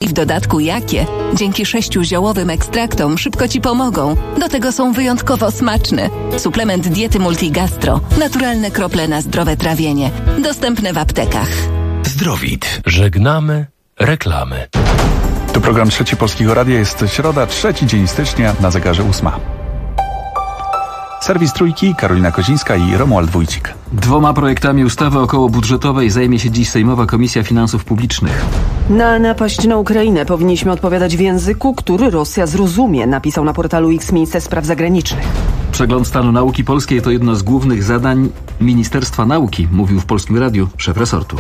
w dodatku jakie? Dzięki 6 ziołowym ekstraktom szybko Ci pomogą. Do tego są wyjątkowo smaczne. Suplement diety Multigastro. Naturalne krople na zdrowe trawienie. Dostępne w aptekach. Zdrowit. Żegnamy reklamy. Tu program Trzeci Polskiego Radia. Jest środa, 3 dzień stycznia, na zegarze 8. Serwis Trójki, Karolina Kozińska i Romuald Wójcik. 2 projektami ustawy okołobudżetowej zajmie się dziś Sejmowa Komisja Finansów Publicznych. Na napaść na Ukrainę powinniśmy odpowiadać w języku, który Rosja zrozumie, napisał na portalu X minister spraw zagranicznych. Przegląd stanu nauki polskiej to jedno z głównych zadań Ministerstwa Nauki, mówił w Polskim Radiu szef resortu.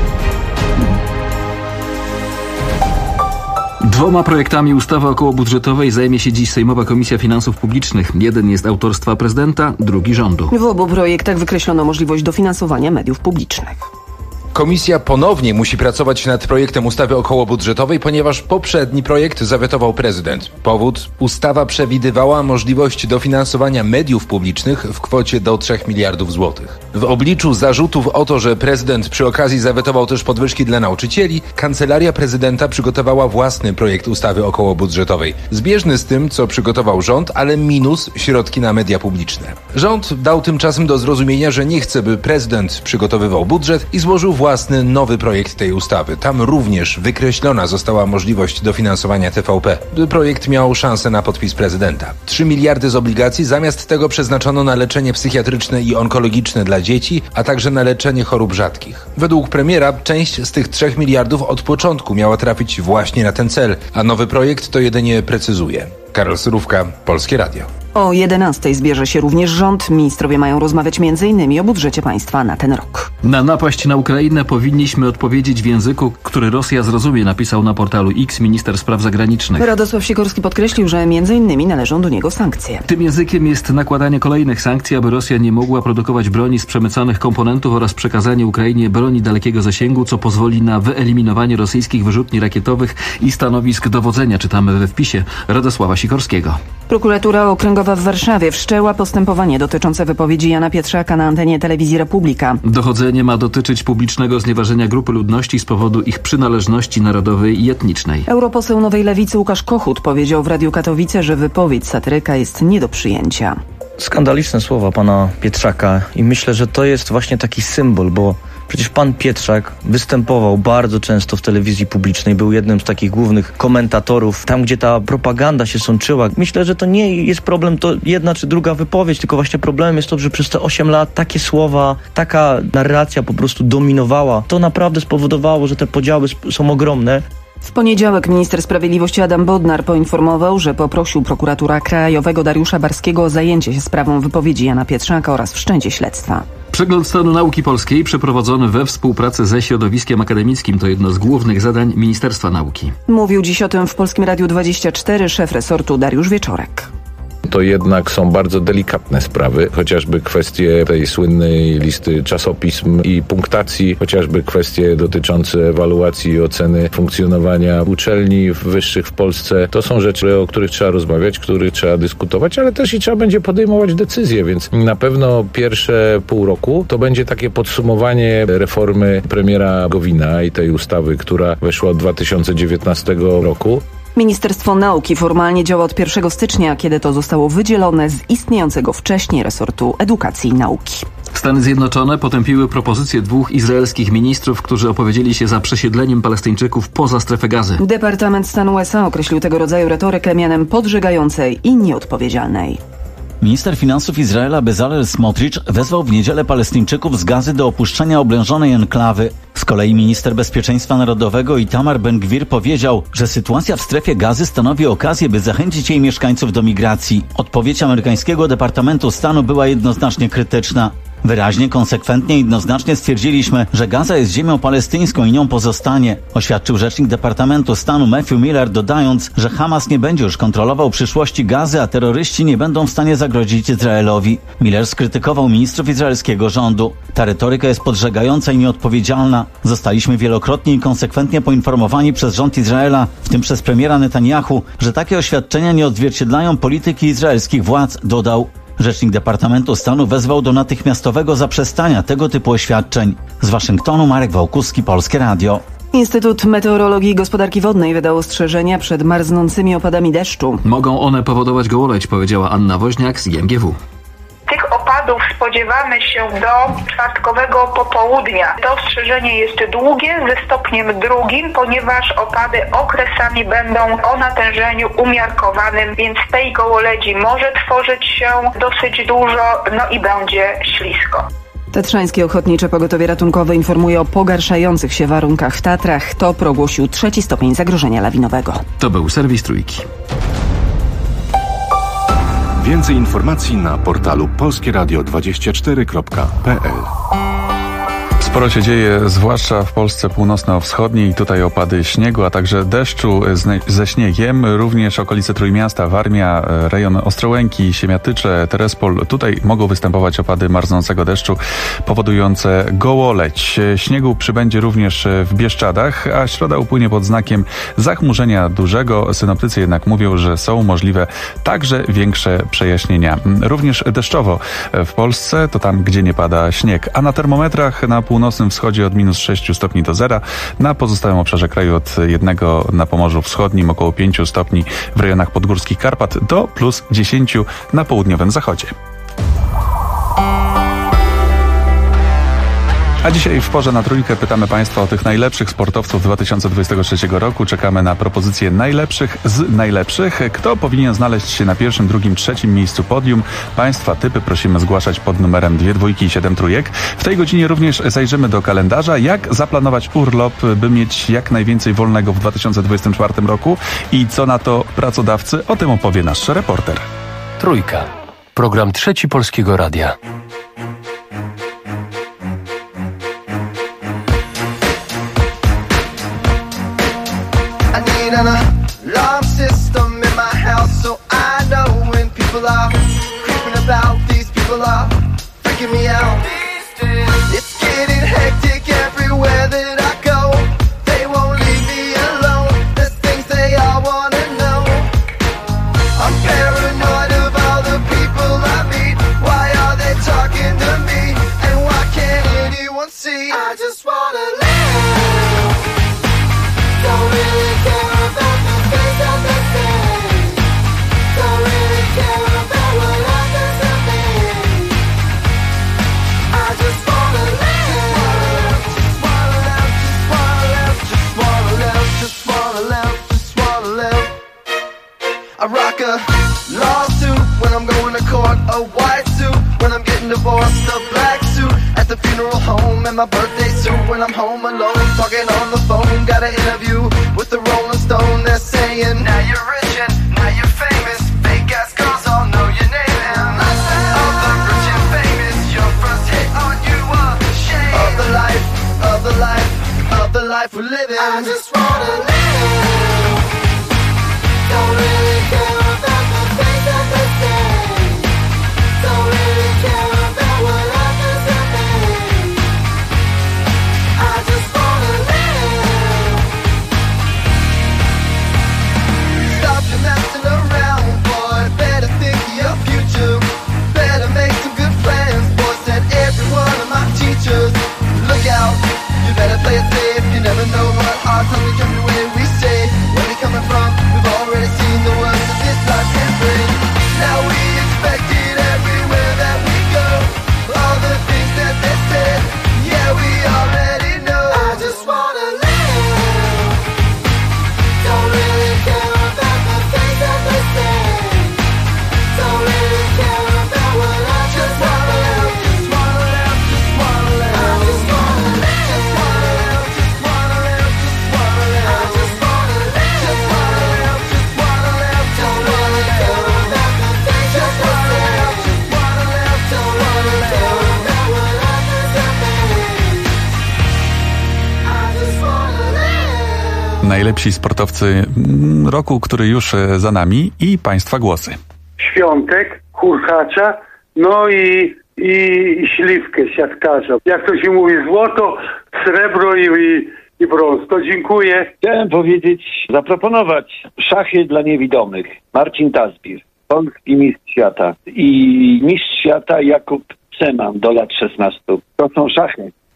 2 projektami ustawy okołobudżetowej zajmie się dziś Sejmowa Komisja Finansów Publicznych. Jeden jest autorstwa prezydenta, drugi rządu. W obu projektach wykreślono możliwość dofinansowania mediów publicznych. Komisja ponownie musi pracować nad projektem ustawy okołobudżetowej, ponieważ poprzedni projekt zawetował prezydent. Powód? Ustawa przewidywała możliwość dofinansowania mediów publicznych w kwocie do 3 miliardów złotych. W obliczu zarzutów o to, że prezydent przy okazji zawetował też podwyżki dla nauczycieli, Kancelaria Prezydenta przygotowała własny projekt ustawy okołobudżetowej. Zbieżny z tym, co przygotował rząd, ale minus środki na media publiczne. Rząd dał tymczasem do zrozumienia, że nie chce, by prezydent przygotowywał budżet i złożył własny nowy projekt tej ustawy. Tam również wykreślona została możliwość dofinansowania TVP. Projekt miał szansę na podpis prezydenta. 3 miliardy z obligacji zamiast tego przeznaczono na leczenie psychiatryczne i onkologiczne dla dzieci, a także na leczenie chorób rzadkich. Według premiera część z tych 3 miliardów od początku miała trafić właśnie na ten cel, a nowy projekt to jedynie precyzuje. Karol Surówka, Polskie Radio. O 11 zbierze się również rząd. Ministrowie mają rozmawiać m.in. o budżecie państwa na ten rok. Na napaść na Ukrainę powinniśmy odpowiedzieć w języku, który Rosja zrozumie, napisał na portalu X minister spraw zagranicznych. Radosław Sikorski podkreślił, że m.in. należą do niego sankcje. Tym językiem jest nakładanie kolejnych sankcji, aby Rosja nie mogła produkować broni z przemycanych komponentów oraz przekazanie Ukrainie broni dalekiego zasięgu, co pozwoli na wyeliminowanie rosyjskich wyrzutni rakietowych i stanowisk dowodzenia, czytamy we wpisie Radosława Sikorskiego. Prokuratura Okręgowa w Warszawie wszczęła postępowanie dotyczące wypowiedzi Jana Pietrzaka na antenie telewizji Republika. Dochodzenie ma dotyczyć publicznego znieważenia grupy ludności z powodu ich przynależności narodowej i etnicznej. Europoseł Nowej Lewicy Łukasz Kochut powiedział w Radiu Katowice, że wypowiedź satyryka jest nie do przyjęcia. Skandaliczne słowa pana Pietrzaka i myślę, że to jest właśnie taki symbol, bo przecież pan Pietrzak występował bardzo często w telewizji publicznej, był jednym z takich głównych komentatorów, tam gdzie ta propaganda się sączyła. Myślę, że to nie jest problem to jedna czy druga wypowiedź, tylko właśnie problemem jest to, że przez te 8 lat takie słowa, taka narracja po prostu dominowała. To naprawdę spowodowało, że te podziały są ogromne. W poniedziałek minister sprawiedliwości Adam Bodnar poinformował, że poprosił prokuratora krajowego Dariusza Barskiego o zajęcie się sprawą wypowiedzi Jana Pietrzaka oraz wszczęcie śledztwa. Przegląd stanu nauki polskiej przeprowadzony we współpracy ze środowiskiem akademickim to jedno z głównych zadań Ministerstwa Nauki. Mówił dziś o tym w Polskim Radiu 24 szef resortu Dariusz Wieczorek. To jednak są bardzo delikatne sprawy, chociażby kwestie tej słynnej listy czasopism i punktacji, chociażby kwestie dotyczące ewaluacji i oceny funkcjonowania uczelni wyższych w Polsce. To są rzeczy, o których trzeba rozmawiać, których trzeba dyskutować, ale też i trzeba będzie podejmować decyzje, więc na pewno pierwsze pół roku to będzie takie podsumowanie reformy premiera Gowina i tej ustawy, która weszła od 2019 roku. Ministerstwo Nauki formalnie działa od 1 stycznia, kiedy to zostało wydzielone z istniejącego wcześniej resortu edukacji i nauki. Stany Zjednoczone potępiły propozycję 2 izraelskich ministrów, którzy opowiedzieli się za przesiedleniem Palestyńczyków poza strefę Gazy. Departament Stanu USA określił tego rodzaju retorykę mianem podżegającej i nieodpowiedzialnej. Minister finansów Izraela Bezalel Smotrich wezwał w niedzielę Palestyńczyków z Gazy do opuszczenia oblężonej enklawy. Z kolei minister bezpieczeństwa narodowego Itamar Ben-Gvir powiedział, że sytuacja w strefie Gazy stanowi okazję, by zachęcić jej mieszkańców do migracji. Odpowiedź amerykańskiego Departamentu Stanu była jednoznacznie krytyczna. Wyraźnie, konsekwentnie i jednoznacznie stwierdziliśmy, że Gaza jest ziemią palestyńską i nią pozostanie, oświadczył rzecznik Departamentu Stanu Matthew Miller, dodając, że Hamas nie będzie już kontrolował przyszłości Gazy, a terroryści nie będą w stanie zagrozić Izraelowi. Miller skrytykował ministrów izraelskiego rządu. Ta retoryka jest podżegająca i nieodpowiedzialna. Zostaliśmy wielokrotnie i konsekwentnie poinformowani przez rząd Izraela, w tym przez premiera Netanyahu, że takie oświadczenia nie odzwierciedlają polityki izraelskich władz, dodał. Rzecznik Departamentu Stanu wezwał do natychmiastowego zaprzestania tego typu oświadczeń. Z Waszyngtonu Marek Wałkuski, Polskie Radio. Instytut Meteorologii i Gospodarki Wodnej wydał ostrzeżenia przed marznącymi opadami deszczu. Mogą one powodować gołoleć, powiedziała Anna Woźniak z IMGW. Tych opadów spodziewamy się do czwartkowego popołudnia. To ostrzeżenie jest długie, ze stopniem 2, ponieważ opady okresami będą o natężeniu umiarkowanym, więc tej gołoledzi może tworzyć się dosyć dużo, i będzie ślisko. Tatrzańskie Ochotnicze Pogotowie Ratunkowe informuje o pogarszających się warunkach w Tatrach. TOPR ogłosił 3. stopień zagrożenia lawinowego. To był serwis Trójki. Więcej informacji na portalu polskieradio24.pl. Sporo się dzieje, zwłaszcza w Polsce północno-wschodniej. Tutaj opady śniegu, a także deszczu ze śniegiem. Również okolice Trójmiasta, Warmia, rejon Ostrołęki, Siemiatycze, Terespol. Tutaj mogą występować opady marznącego deszczu powodujące gołoleć. Śniegu przybędzie również w Bieszczadach, a środa upłynie pod znakiem zachmurzenia dużego. Synoptycy jednak mówią, że są możliwe także większe przejaśnienia. Również deszczowo w Polsce, to tam, gdzie nie pada śnieg. A na termometrach na północnym wschodzie od -6 stopni do 0, na pozostałym obszarze kraju od 1 na Pomorzu Wschodnim, około 5 stopni w rejonach podgórskich Karpat do +10 na południowym zachodzie. A dzisiaj w Porze na Trójkę pytamy Państwa o tych najlepszych sportowców 2023 roku. Czekamy na propozycje najlepszych z najlepszych. Kto powinien znaleźć się na 1., 2., 3. miejscu podium? Państwa typy prosimy zgłaszać pod numerem 2 dwójki i 7 trójek. W tej godzinie również zajrzymy do kalendarza. Jak zaplanować urlop, by mieć jak najwięcej wolnego w 2024 roku? I co na to pracodawcy? O tym opowie nasz reporter. Trójka. Program Trzeci Polskiego Radia. And a alarm system in my house, so I know when people are creeping about. These people are freaking me out. It's getting hectic everywhere that I go. They won't leave me alone. There's things they all wanna know. I'm paranoid of all the people I meet. Why are they talking to me? And why can't anyone see? I just wanna live. Don't really care. I rock a lawsuit when I'm going to court, a white suit when I'm getting divorced, a black suit at the funeral home, and my birthday suit when I'm home alone, talking on the phone. Got an interview with the Rolling Stone. They're saying, now you're rich and now you're famous. Fake ass girls all know your name, and all the rich and famous, your first hit on you a shame of the life, of the life, of the life we're living. I just wanna live. Don't really care about the things that they say. Don't really care about what others are saying. I just wanna live. Stop your messing around, boy. Better think of your future. Better make some good plans, boy. Said every one of my teachers. Look out, you better play it safe. You never know what hard times will come your way. We say, where we coming from? We've already seen the worst that this life can bring. Now we expect it everywhere that we go. All the things that they said, yeah, we already know. I just wanna live. Don't really care about the things that they say. Don't really care about what I just wanna live. Just wanna live, just wanna live. I just wanna live. Just wanna live, just wanna live, just wanna live. I just wanna live. Just wanna live, just wanna live. Don't really care about the things that they say. Just wanna live, don't really care about what others are saying. I just wanna live. Najlepsi sportowcy roku, który już za nami, i Państwa głosy. Świątek, Hurkacza, no i śliwkę siatkarza. Jak to się mówi, złoto, srebro i brąz. To dziękuję. Chciałem powiedzieć, zaproponować szachy dla niewidomych. Marcin Tazbir, polski mistrz świata, i mistrz świata Jakub Seman do lat 16. To są szachy.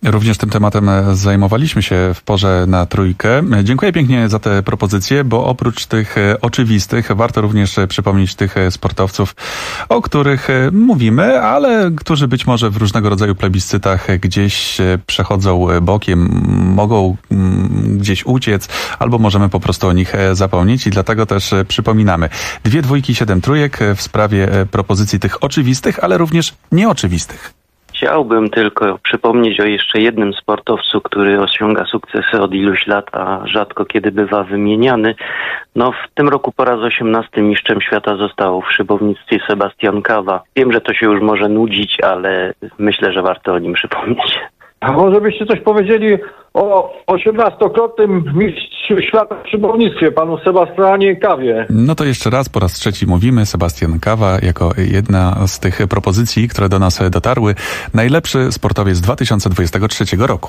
Również tym tematem zajmowaliśmy się w porze na trójkę. Dziękuję pięknie za te propozycje, bo oprócz tych oczywistych warto również przypomnieć tych sportowców, o których mówimy, ale którzy być może w różnego rodzaju plebiscytach gdzieś przechodzą bokiem, mogą gdzieś uciec, albo możemy po prostu o nich zapomnieć i dlatego też przypominamy 2 dwójki, 7 trójek w sprawie propozycji tych oczywistych, ale również nieoczywistych. Chciałbym tylko przypomnieć o jeszcze jednym sportowcu, który osiąga sukcesy od iluś lat, a rzadko kiedy bywa wymieniany. W tym roku po raz 18 mistrzem świata został w szybownictwie Sebastian Kawa. Wiem, że to się już może nudzić, ale myślę, że warto o nim przypomnieć. A może byście coś powiedzieli o 18-krotnym mistrzu świata w szybownictwie, panu Sebastianie Kawie? No to jeszcze raz, po raz trzeci mówimy, Sebastian Kawa jako jedna z tych propozycji, które do nas dotarły. Najlepszy sportowiec 2023 roku.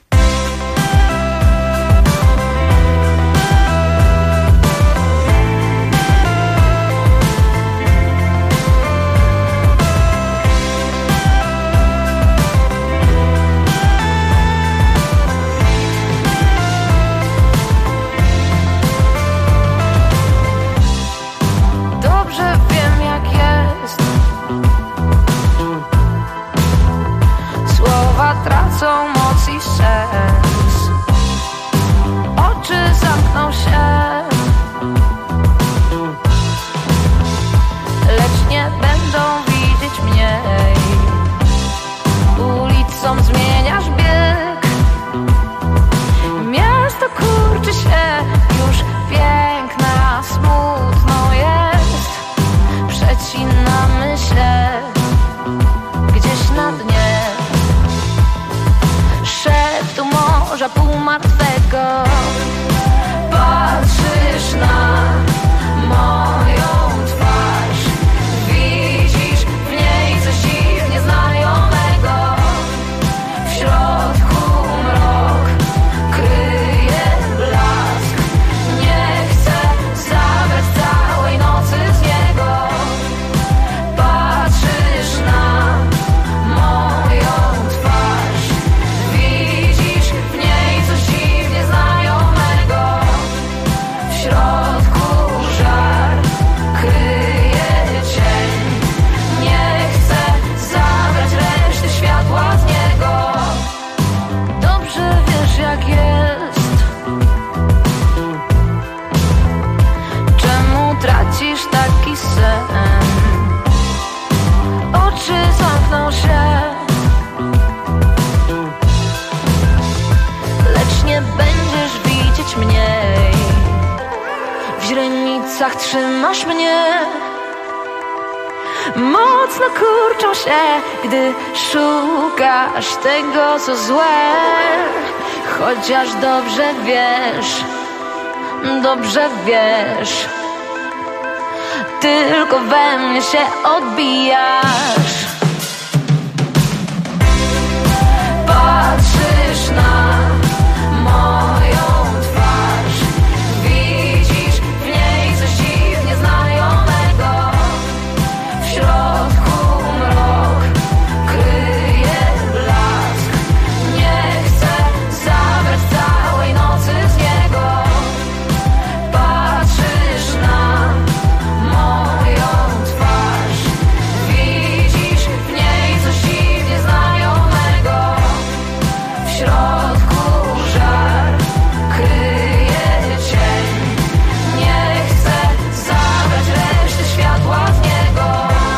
Tracą moc i sens. Oczy zamkną się, lecz nie będą widzieć mnie. Ulicą zmieniasz bieg, miasto kurczy się, już piękna, smutno jest. Przecinamy się gdzieś na dnie. Szedł morza półmartwego. Patrzysz na moją twarz, widzisz w niej coś dziwnie znajomego. W środku mrok kryje blask. Nie chcę zabrać całej nocy z niego. Patrzysz na moją twarz, widzisz w niej coś dziwnie znajomego. W środku żar kryje cień. Nie chcę zabrać reszty światła z niego. Dobrze wiesz jak jest. Czemu tracisz taki sen? Oczy zamkną się, lecz nie będziesz widzieć mnie. W źrenicach trzymasz mnie. Mocno kurczą się, gdy szukasz tego, co złe. Chociaż dobrze wiesz, tylko we mnie się odbijasz. Patrzysz na moją twarz, widzisz w niej coś dziwnie znajomego. W środku mrok kryje blask. Nie chcę zabrać całej nocy z niego. Patrzysz na moją twarz, widzisz w niej coś dziwnie znajomego. W środku żar kryje cień. Nie chcę zabrać reszty światła z niego.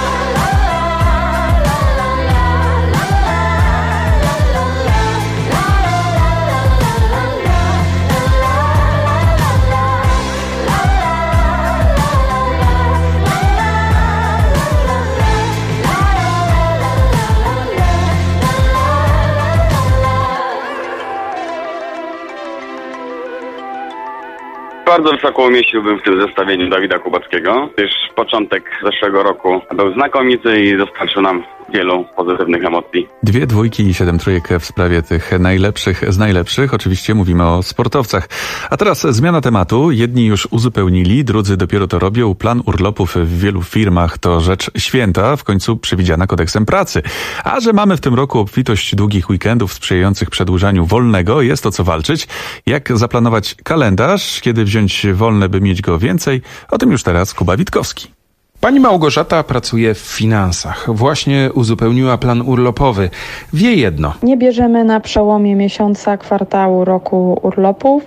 Bardzo wysoko umieściłbym w tym zestawieniu Dawida Kubackiego, gdyż początek zeszłego roku był znakomity i dostarczył nam wielu pozytywnych emocji. 2 dwójki i 7 trójek w sprawie tych najlepszych z najlepszych. Oczywiście mówimy o sportowcach. A teraz zmiana tematu. Jedni już uzupełnili, drudzy dopiero to robią. Plan urlopów w wielu firmach to rzecz święta, w końcu przewidziana kodeksem pracy. A że mamy w tym roku obfitość długich weekendów sprzyjających przedłużaniu wolnego, jest o co walczyć. Jak zaplanować kalendarz, kiedy wziąć wolne, by mieć go więcej? O tym już teraz Kuba Witkowski. Pani Małgorzata pracuje w finansach. Właśnie uzupełniła plan urlopowy. Wie jedno. Nie bierzemy na przełomie miesiąca, kwartału, roku urlopów,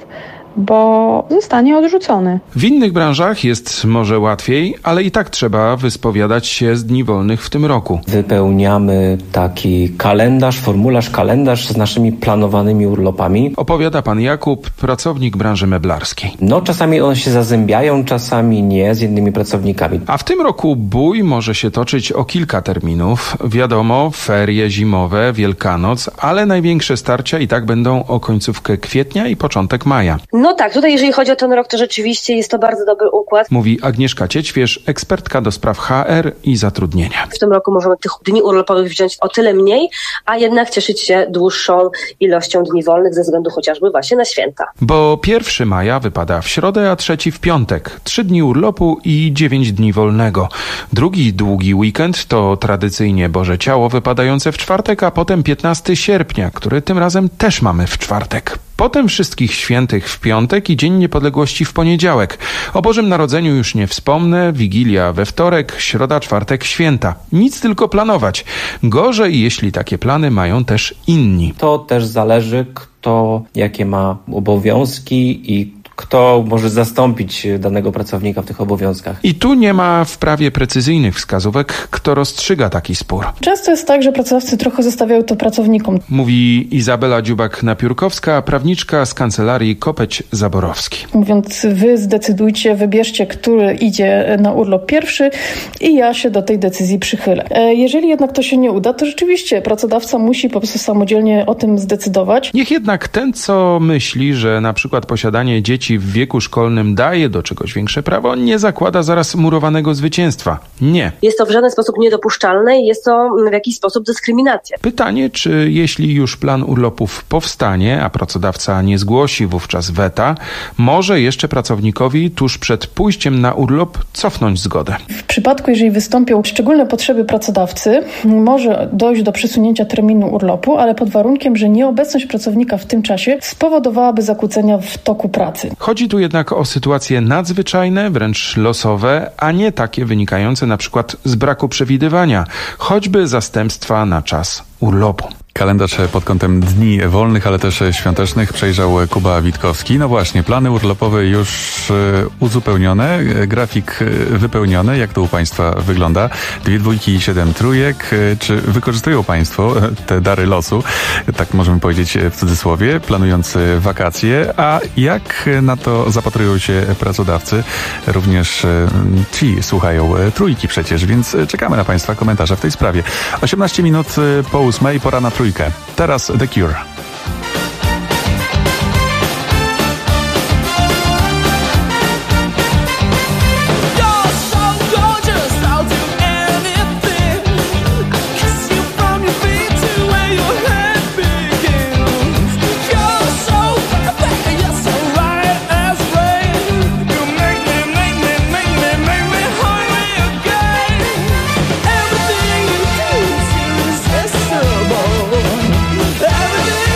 bo zostanie odrzucony. W innych branżach jest może łatwiej, ale i tak trzeba wyspowiadać się z dni wolnych w tym roku. Wypełniamy taki kalendarz z naszymi planowanymi urlopami. Opowiada pan Jakub, pracownik branży meblarskiej. Czasami one się zazębiają, czasami nie z innymi pracownikami. A w tym roku bój może się toczyć o kilka terminów. Wiadomo, ferie zimowe, Wielkanoc, ale największe starcia i tak będą o końcówkę kwietnia i początek maja. No tak, tutaj jeżeli chodzi o ten rok, to rzeczywiście jest to bardzo dobry układ. Mówi Agnieszka Ciećwierz, ekspertka do spraw HR i zatrudnienia. W tym roku możemy tych dni urlopowych wziąć o tyle mniej, a jednak cieszyć się dłuższą ilością dni wolnych ze względu chociażby właśnie na święta. Bo 1 maja wypada w środę, a 3 w piątek. 3 dni urlopu i 9 dni wolnego. Drugi długi weekend to tradycyjnie Boże Ciało wypadające w czwartek, a potem 15 sierpnia, który tym razem też mamy w czwartek. Potem Wszystkich Świętych w piątek i Dzień Niepodległości w poniedziałek. O Bożym Narodzeniu już nie wspomnę, Wigilia we wtorek, środa, czwartek, święta. Nic tylko planować. Gorzej, jeśli takie plany mają też inni. To też zależy, kto jakie ma obowiązki i kto może zastąpić danego pracownika w tych obowiązkach. I tu nie ma w prawie precyzyjnych wskazówek, kto rozstrzyga taki spór. Często jest tak, że pracodawcy trochę zostawiają to pracownikom. Mówi Izabela Dziubak-Napiórkowska, prawniczka z kancelarii Kopeć-Zaborowski. Mówiąc, wy zdecydujcie, wybierzcie, który idzie na urlop pierwszy i ja się do tej decyzji przychylę. Jeżeli jednak to się nie uda, to rzeczywiście pracodawca musi po prostu samodzielnie o tym zdecydować. Niech jednak ten, co myśli, że na przykład posiadanie dzieci w wieku szkolnym daje do czegoś większe prawo, nie zakłada zaraz murowanego zwycięstwa. Nie. Jest to w żaden sposób niedopuszczalne i jest to w jakiś sposób dyskryminacja. Pytanie, czy jeśli już plan urlopów powstanie, a pracodawca nie zgłosi wówczas weta, może jeszcze pracownikowi tuż przed pójściem na urlop cofnąć zgodę. W przypadku, jeżeli wystąpią szczególne potrzeby pracodawcy, może dojść do przesunięcia terminu urlopu, ale pod warunkiem, że nieobecność pracownika w tym czasie spowodowałaby zakłócenia w toku pracy. Chodzi tu jednak o sytuacje nadzwyczajne, wręcz losowe, a nie takie wynikające na przykład z braku przewidywania, choćby zastępstwa na czas urlopu. Kalendarz pod kątem dni wolnych, ale też świątecznych przejrzał Kuba Witkowski. No właśnie, plany urlopowe już uzupełnione, grafik wypełniony. Jak to u Państwa wygląda? 2 dwójki i 7 trójek. Czy wykorzystują Państwo te dary losu, tak możemy powiedzieć w cudzysłowie, planując wakacje? A jak na to zapatrują się pracodawcy? Również ci słuchają trójki przecież, więc czekamy na Państwa komentarze w tej sprawie. 18 minut po 8, pora na trójkę. Teraz The Cure. Everything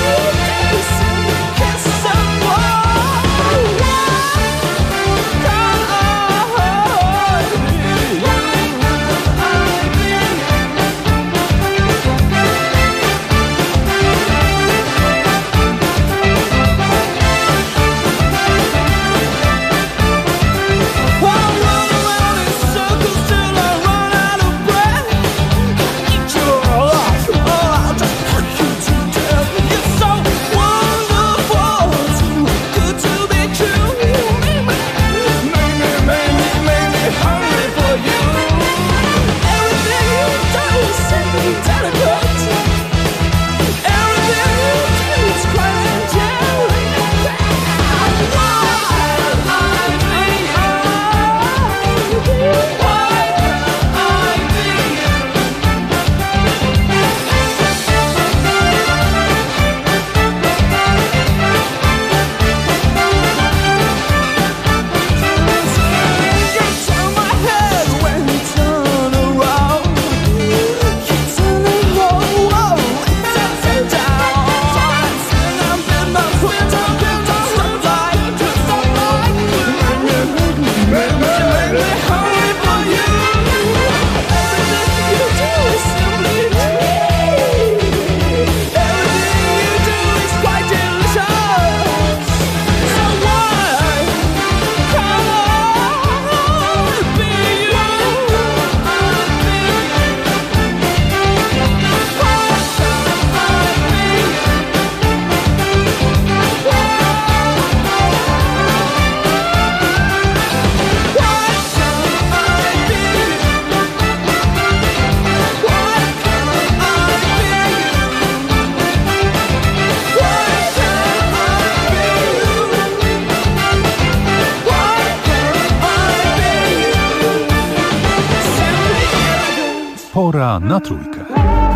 Pora na trójkę.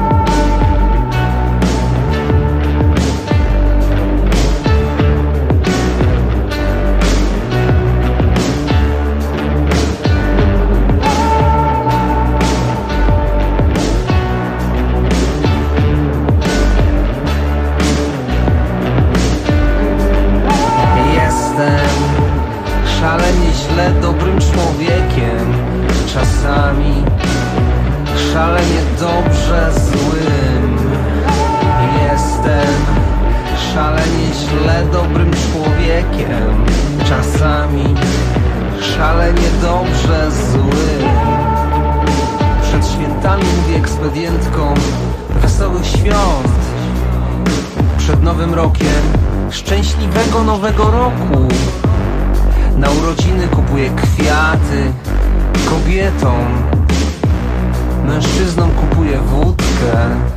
Szalenie źle dobrym człowiekiem, czasami szalenie dobrze złym. Jestem szalenie źle dobrym człowiekiem, czasami szalenie dobrze złym. Przed świętami mówię ekspedientkom wesołych świąt, przed Nowym Rokiem szczęśliwego Nowego Roku. Na urodziny kupuję kwiaty kobietom, mężczyznom kupuję wódkę.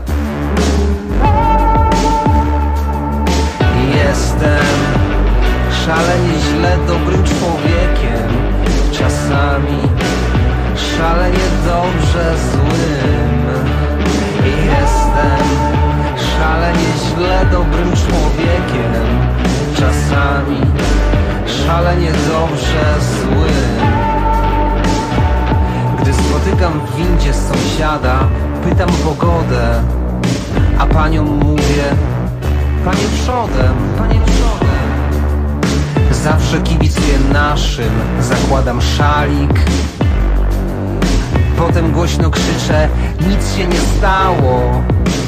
Jestem szalenie źle dobrym człowiekiem, czasami szalenie dobrze złym. Jestem szalenie źle dobrym człowiekiem, czasami szalenie dobrze złym. Gdy spotykam w windzie sąsiada, pytam o pogodę, a paniom mówię: panie przodem, panie przodem. Zawsze kibicuję naszym, zakładam szalik, potem głośno krzyczę: nic się nie stało.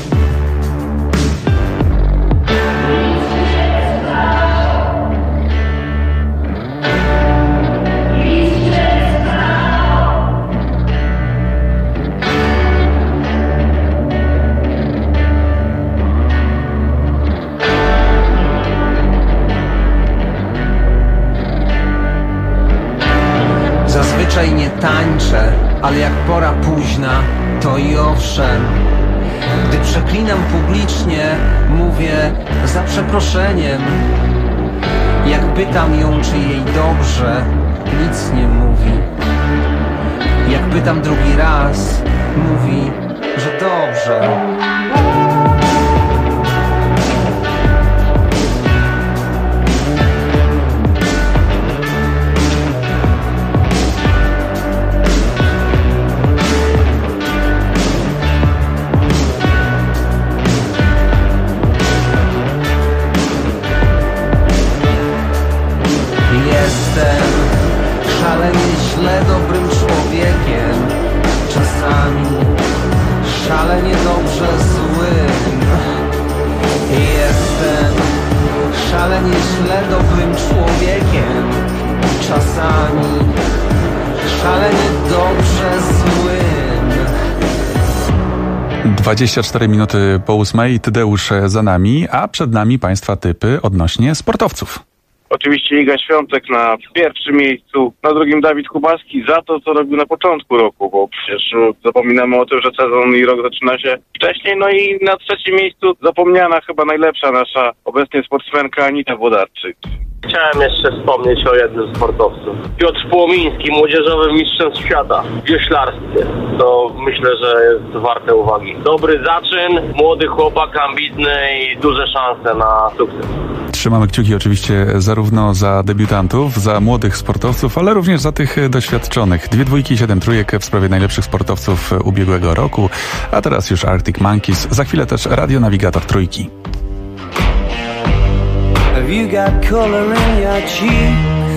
Zazwyczaj nie tańczę, ale jak pora późna, to i owszem. Gdy przeklinam publicznie, mówię za przeproszeniem. Jak pytam ją, czy jej dobrze, nic nie mówi. Jak pytam drugi raz, mówi, że dobrze. Jestem szalenie źle dobrym człowiekiem, czasami szalenie dobrze złym. Jestem szalenie źle dobrym człowiekiem, czasami szalenie dobrze złym. 24 minuty po 8, Tadeusz za nami, a przed nami Państwa typy odnośnie sportowców. Oczywiście Iga Świątek na pierwszym miejscu, na drugim Dawid Kubacki za to, co robił na początku roku, bo przecież zapominamy o tym, że sezon i rok zaczyna się wcześniej. No i na trzecim miejscu zapomniana, chyba najlepsza nasza obecnie sportsmenka Anita Włodarczyk. Chciałem jeszcze wspomnieć o jednym sportowcu. Piotr Płomiński, młodzieżowym mistrzem świata w wioślarstwie. To myślę, że jest warte uwagi. Dobry zaczyn, młody chłopak, ambitny i duże szanse na sukces. Trzymamy kciuki oczywiście zarówno za debiutantów, za młodych sportowców, ale również za tych doświadczonych. 2 dwójki, 7 trójek w sprawie najlepszych sportowców ubiegłego roku, a teraz już Arctic Monkeys. Za chwilę też radionawigator trójki. Have you got color in your cheeks?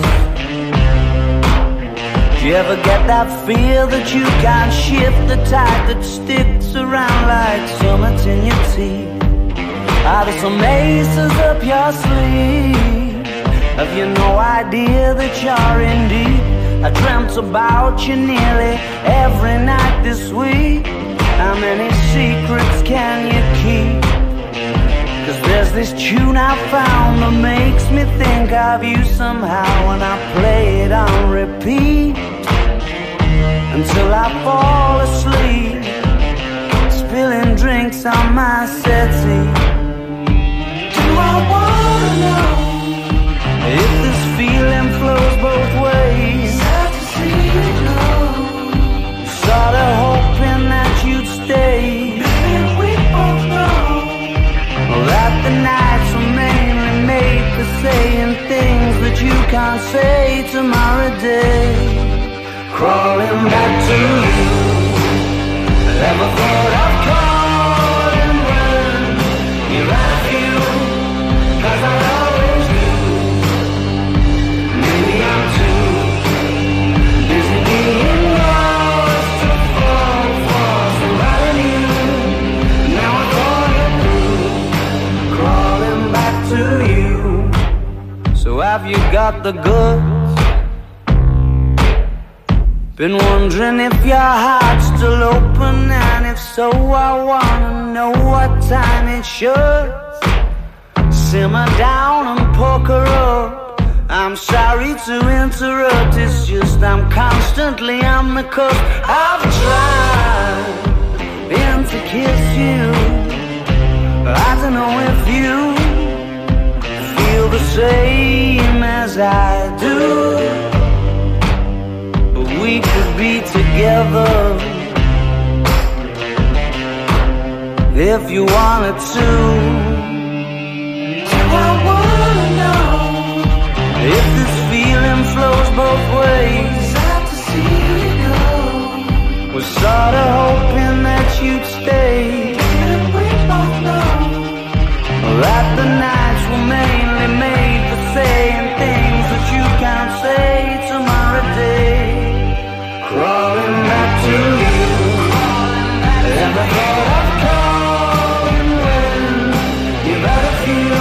Do you ever get that feel that you can't shift, the tide that sticks around like summits in your teeth? Are there some aces up your sleeve? Have you no idea that you're in deep? I dreamt about you nearly every night this week. How many secrets can you keep? 'Cause there's this tune I found that makes me think of you somehow, and I play it on repeat until I fall asleep, spilling drinks on my settee. Do I wanna know if this feeling flows both ways? Sad to see you go. Started hoping that you Ever thought of calling when you're out of view? 'Cause I always do. Maybe I'm too busy being lost to fall for somebody new. Now I'm falling through, crawling back to you. So have you got the goods? Been wondering if your heart's still open, and if so, I wanna know what time it should. Simmer down and poker up. I'm sorry to interrupt, it's just I'm constantly on the cusp. I've tried been to kiss you. I don't know if you feel the same as I do. We could be together if you wanted to. So I wanna know if this feeling flows both ways. Sad to see you go. Was sorta hoping that you'd stay. Didn't we both know that the nights were mainly made for saying things that you can't say tomorrow day? Crawling back to you. Ever thought of calling when you're out of view?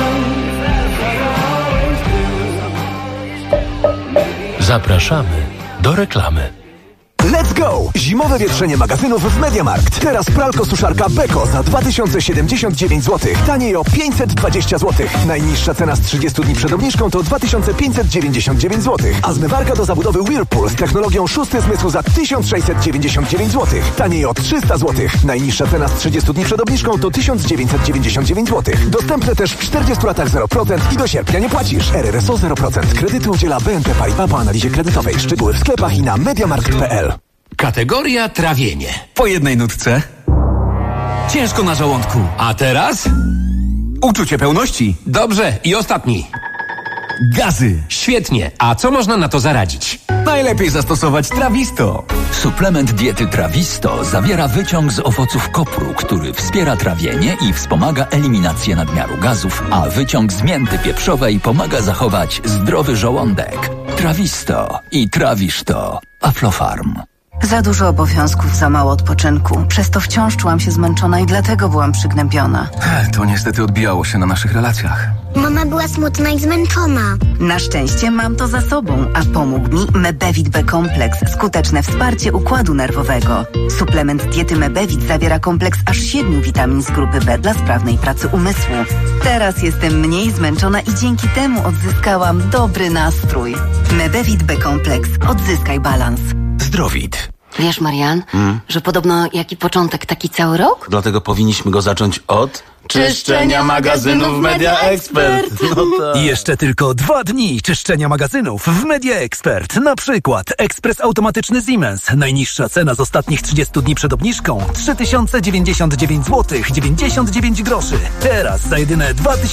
Zapraszamy do reklamy. Let's go! Zimowe wietrzenie magazynów w MediaMarkt. Teraz pralko-suszarka Beko za 2079 zł. Taniej o 520 zł. Najniższa cena z 30 dni przed obniżką to 2599 zł. A zmywarka do zabudowy Whirlpool z technologią szósty zmysł za 1699 zł. Taniej o 300 zł. Najniższa cena z 30 dni przed obniżką to 1999 zł. Dostępne też w 40 latach 0% i do sierpnia nie płacisz. RRSO 0%. Kredyty udziela BNP Paribas po analizie kredytowej. Szczegóły w sklepach i na mediamarkt.pl. Kategoria trawienie. Po jednej nutce. Ciężko na żołądku. A teraz? Uczucie pełności. Dobrze. I ostatni. Gazy. Świetnie. A co można na to zaradzić? Najlepiej zastosować Trawisto. Suplement diety Trawisto zawiera wyciąg z owoców kopru, który wspiera trawienie i wspomaga eliminację nadmiaru gazów, a wyciąg z mięty pieprzowej pomaga zachować zdrowy żołądek. Trawisto i trawisz to. Aflofarm. Za dużo obowiązków, za mało odpoczynku. Przez to wciąż czułam się zmęczona i dlatego byłam przygnębiona. To niestety odbijało się na naszych relacjach. Mama była smutna i zmęczona. Na szczęście mam to za sobą, a pomógł mi Mebevit B-kompleks. Skuteczne wsparcie układu nerwowego. Suplement diety Mebevit zawiera kompleks aż 7 witamin z grupy B dla sprawnej pracy umysłu. Teraz jestem mniej zmęczona i dzięki temu odzyskałam dobry nastrój. Mebevit B-kompleks. Odzyskaj balans. Zdrowit. Wiesz, Marian, że podobno jaki początek, taki cały rok? Dlatego powinniśmy go zacząć od czyszczenia magazynów Media Expert. No tak. I jeszcze tylko 2 dni czyszczenia magazynów w Media Expert. Na przykład ekspres automatyczny Siemens. Najniższa cena z ostatnich 30 dni przed obniżką 3099 zł 99 groszy. Teraz za jedyne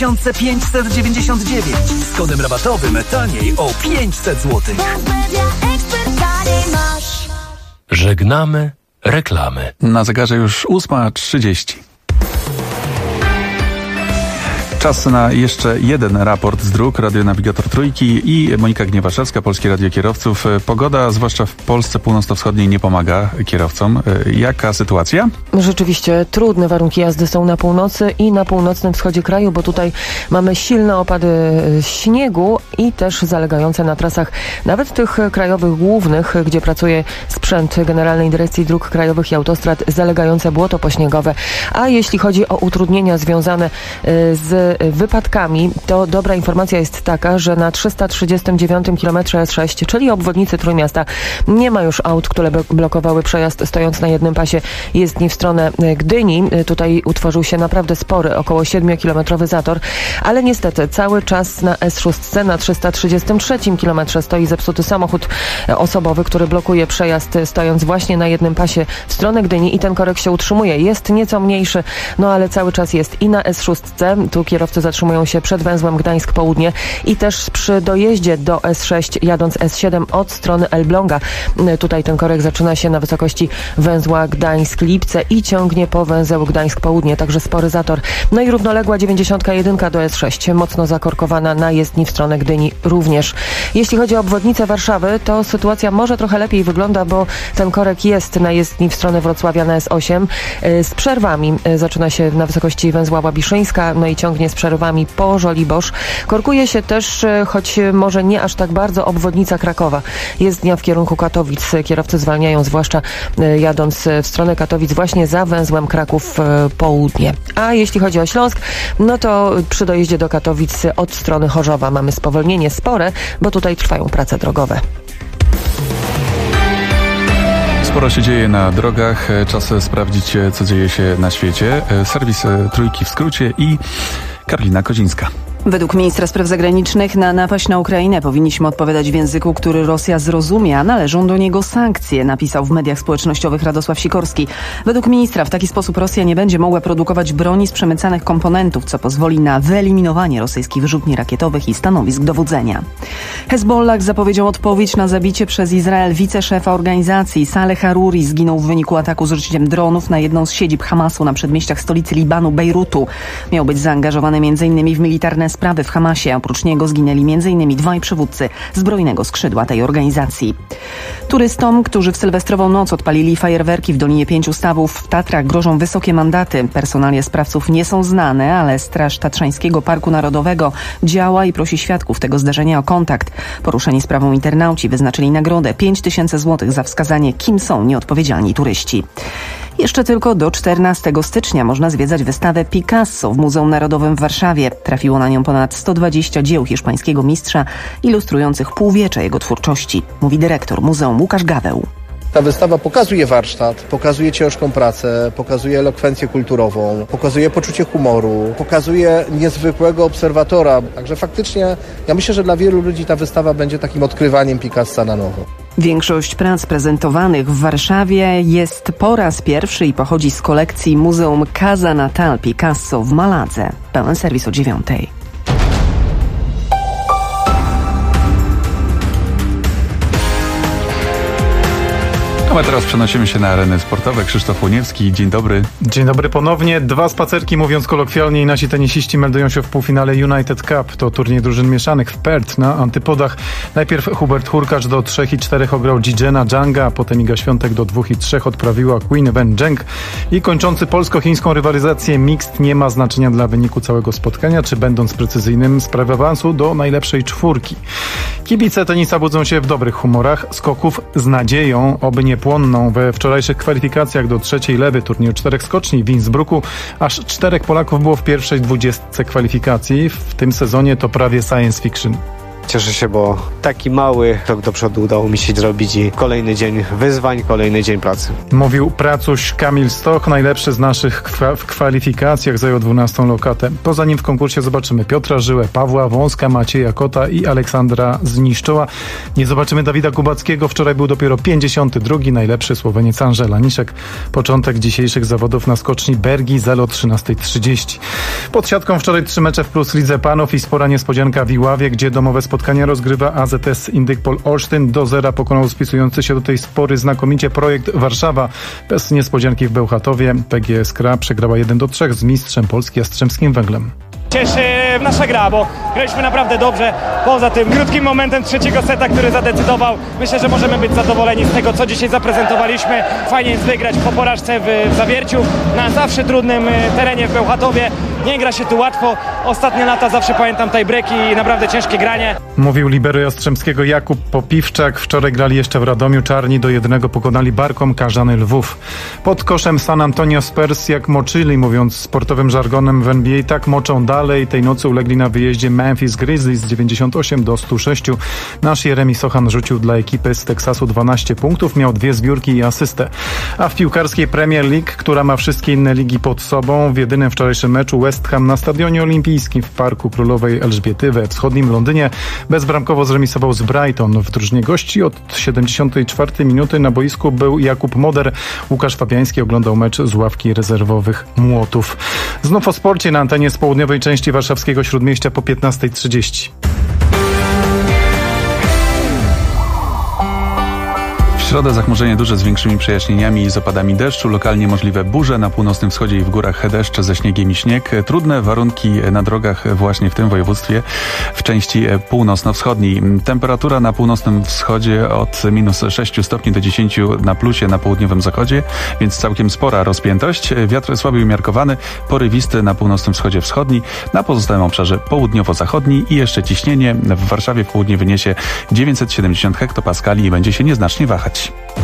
2599. Z kodem rabatowym taniej o 500 zł. Żegnamy reklamy. Na zegarze już 8:30. Czas na jeszcze jeden raport z dróg. Radionawigator Trójki i Monika Gniewaszewska, Polskie Radio Kierowców. Pogoda, zwłaszcza w Polsce północno-wschodniej, nie pomaga kierowcom. Jaka sytuacja? Rzeczywiście trudne warunki jazdy są na północy i na północnym wschodzie kraju, bo tutaj mamy silne opady śniegu i też zalegające na trasach, nawet tych krajowych głównych, gdzie pracuje sprzęt Generalnej Dyrekcji Dróg Krajowych i Autostrad, zalegające błoto pośniegowe. A jeśli chodzi o utrudnienia związane z wypadkami, to dobra informacja jest taka, że na 339 km S6, czyli obwodnicy Trójmiasta, nie ma już aut, które blokowały przejazd stojąc na jednym pasie jezdni w stronę Gdyni. Tutaj utworzył się naprawdę spory, około 7-kilometrowy zator, ale niestety cały czas na S6 na 333 km stoi zepsuty samochód osobowy, który blokuje przejazd stojąc właśnie na jednym pasie w stronę Gdyni i ten korek się utrzymuje. Jest nieco mniejszy, no ale cały czas jest i na S6. Tu kierowca kierowcy zatrzymują się przed węzłem Gdańsk Południe i też przy dojeździe do S6 jadąc S7 od strony Elbląga. Tutaj ten korek zaczyna się na wysokości węzła Gdańsk-Lipce i ciągnie po węzeł Gdańsk Południe, także spory zator. No i równoległa 91 do S6, mocno zakorkowana na jezdni w stronę Gdyni również. Jeśli chodzi o obwodnicę Warszawy, to sytuacja może trochę lepiej wygląda, bo ten korek jest na jezdni w stronę Wrocławia na S8 z przerwami. Zaczyna się na wysokości węzła Łabiszyńska, no i ciągnie z przerwami po Żoliborz. Korkuje się też, choć może nie aż tak bardzo, obwodnica Krakowa. Jezdnia w kierunku Katowic. Kierowcy zwalniają, zwłaszcza jadąc w stronę Katowic właśnie za węzłem Kraków Południe. A jeśli chodzi o Śląsk, no to przy dojeździe do Katowic od strony Chorzowa mamy spowolnienie spore, bo tutaj trwają prace drogowe. Sporo się dzieje na drogach. Czas sprawdzić, co dzieje się na świecie. Serwis Trójki w skrócie i Karolina Kozińska. Według ministra spraw zagranicznych na napaść na Ukrainę powinniśmy odpowiadać w języku, który Rosja zrozumie, a należą do niego sankcje, napisał w mediach społecznościowych Radosław Sikorski. Według ministra w taki sposób Rosja nie będzie mogła produkować broni z przemycanych komponentów, co pozwoli na wyeliminowanie rosyjskich wyrzutni rakietowych i stanowisk dowodzenia. Hezbollah zapowiedział odpowiedź na zabicie przez Izrael wiceszefa organizacji. Saleh Haruri zginął w wyniku ataku z użyciem dronów na jedną z siedzib Hamasu na przedmieściach stolicy Libanu, Bejrutu. Miał być zaangażowany m.in. w militarne sprawy w Hamasie. Oprócz niego zginęli m.in. dwaj przywódcy zbrojnego skrzydła tej organizacji. Turystom, którzy w sylwestrową noc odpalili fajerwerki w Dolinie Pięciu Stawów w Tatrach, grożą wysokie mandaty. Personalia sprawców nie są znane, ale Straż Tatrzańskiego Parku Narodowego działa i prosi świadków tego zdarzenia o kontakt. Poruszeni sprawą internauci wyznaczyli nagrodę 5000 zł za wskazanie, kim są nieodpowiedzialni turyści. Jeszcze tylko do 14 stycznia można zwiedzać wystawę Picasso w Muzeum Narodowym w Warszawie. Trafiło na nią ponad 120 dzieł hiszpańskiego mistrza, ilustrujących półwiecze jego twórczości, mówi dyrektor muzeum Łukasz Gaweł. Ta wystawa pokazuje warsztat, pokazuje ciężką pracę, pokazuje elokwencję kulturową, pokazuje poczucie humoru, pokazuje niezwykłego obserwatora. Także faktycznie ja myślę, że dla wielu ludzi ta wystawa będzie takim odkrywaniem Picassa na nowo. Większość prac prezentowanych w Warszawie jest po raz pierwszy i pochodzi z kolekcji Muzeum Casa Natal Picasso w Maladze. Pełen serwis o 9:00. A teraz przenosimy się na areny sportowe. Krzysztof Łoniewski, dzień dobry. Dzień dobry ponownie. 2 spacerki, mówiąc kolokwialnie, i nasi tenisiści meldują się w półfinale United Cup. To turniej drużyn mieszanych w Perth na antypodach. Najpierw Hubert Hurkacz do 3-4 ograł Zhizhena Zhanga, potem Iga Świątek do 2-3 odprawiła Queen Wen Zheng. I kończący polsko-chińską rywalizację mixed nie ma znaczenia dla wyniku całego spotkania, czy będąc precyzyjnym, sprawy awansu do najlepszej czwórki. Kibice tenisa budzą się w dobrych humorach, skoków z nadzieją, oby nie płonną. We wczorajszych kwalifikacjach do 3. lewy turnieju 4 skoczni w Innsbrucku aż 4 Polaków było w pierwszej 20 kwalifikacji. W tym sezonie to prawie science fiction. Cieszę się, bo taki mały krok do przodu udało mi się zrobić i kolejny dzień wyzwań, kolejny dzień pracy. Mówił pracuś Kamil Stoch, najlepszy z naszych w kwalifikacjach, zajął 12. lokatę. Poza nim w konkursie zobaczymy Piotra Żyłę, Pawła Wąska, Macieja Kota i Aleksandra Zniszczoła. Nie zobaczymy Dawida Kubackiego, wczoraj był dopiero 52. najlepszy Słoweniec Andrzej Laniszek. Początek dzisiejszych zawodów na skoczni Bergi Zel o 13:30. Pod siatką wczoraj 3 mecze w Plus Lidze Panów i spora niespodzianka w Iławie, gdzie domowe spotkania rozgrywa AZS Indykpol Olsztyn. Do 0 pokonał spisujący się do tej spory znakomicie Projekt Warszawa. Bez niespodzianki w Bełchatowie PGS Kra przegrała 1-3 z mistrzem Polski Jastrzębskim Węglem. Cieszy nasza gra, bo graliśmy naprawdę dobrze. Poza tym krótkim momentem trzeciego seta, który zadecydował, myślę, że możemy być zadowoleni z tego, co dzisiaj zaprezentowaliśmy. Fajnie jest wygrać po porażce w Zawierciu na zawsze trudnym terenie w Bełchatowie. Nie gra się tu łatwo. Ostatnie lata zawsze pamiętam tiebreaki i naprawdę ciężkie granie. Mówił libero Jastrzębskiego Jakub Popiwczak. Wczoraj grali jeszcze w Radomiu. Czarni do 1 pokonali Barkom Karzany Lwów. Pod koszem San Antonio Spurs jak moczyli, mówiąc sportowym żargonem w NBA, tak moczą dalej. Tej nocy ulegli na wyjeździe Memphis Grizzlies z 98-106. Nasz Jeremi Sochan rzucił dla ekipy z Teksasu 12 punktów, miał 2 zbiórki i asystę. A w piłkarskiej Premier League, która ma wszystkie inne ligi pod sobą, w jedynym wczorajszym meczu West West Ham na Stadionie Olimpijskim w Parku Królowej Elżbiety we wschodnim Londynie bezbramkowo zremisował z Brighton. W drużynie gości od 74 minuty na boisku był Jakub Moder. Łukasz Fabiański oglądał mecz z ławki rezerwowych Młotów. Znów o sporcie na antenie z południowej części warszawskiego Śródmieścia po 15:30. W środę zachmurzenie duże z większymi przejaśnieniami i z opadami deszczu. Lokalnie możliwe burze na północnym wschodzie i w górach deszcze ze śniegiem i śnieg. Trudne warunki na drogach właśnie w tym województwie w części północno-wschodniej. Temperatura na północnym wschodzie od -6 stopni do 10 na plusie na południowym zachodzie, więc całkiem spora rozpiętość. Wiatr słaby umiarkowany, porywisty na północnym wschodzie wschodni, na pozostałym obszarze południowo-zachodni i jeszcze ciśnienie w Warszawie w południe wyniesie 970 hektopaskali i będzie się nieznacznie wahać.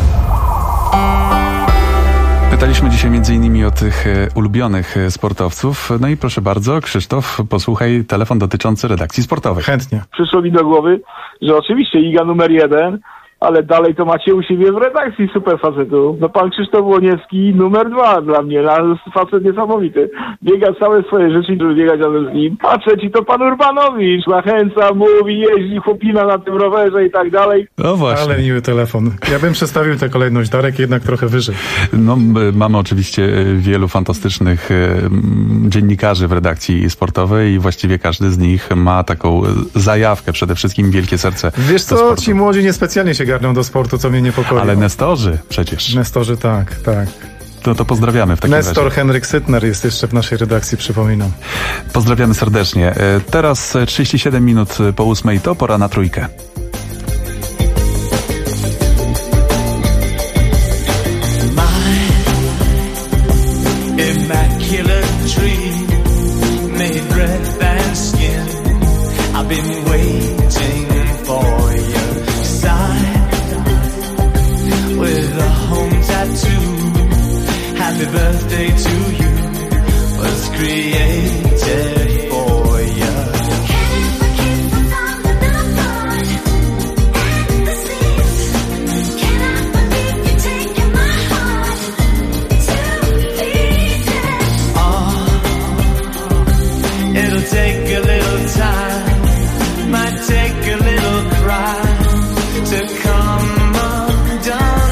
Pytaliśmy dzisiaj m.in. o tych ulubionych sportowców. No i proszę bardzo, Krzysztof, posłuchaj telefon dotyczący redakcji sportowej. Chętnie. Przyszło mi do głowy, że oczywiście liga numer 1, ale dalej to macie u siebie w redakcji super facetów. No pan Krzysztof Łoniewski numer 2 dla mnie, facet niesamowity. Biega całe swoje życie, żeby biegać razem z nim. A trzeci to pan Urbanowicz, zachęca, mówi, jeździ, chłopina na tym rowerze i tak dalej. No właśnie. Ale miły telefon. Ja bym przestawił tę kolejność, Darek jednak trochę wyżej. No, mamy oczywiście wielu fantastycznych dziennikarzy w redakcji sportowej i właściwie każdy z nich ma taką zajawkę, przede wszystkim wielkie serce. Wiesz co, ci młodzi niespecjalnie się garną do sportu, co mnie niepokoi. Ale nestorzy przecież. Nestorzy, tak. To pozdrawiamy w takim razie. Nestor Henryk Sytner jest jeszcze w naszej redakcji, przypominam. Pozdrawiamy serdecznie. Teraz 37 minut po 8 to pora na trójkę. Happy birthday to you was created for you. It'll take a little time, might take a little cry to come undone.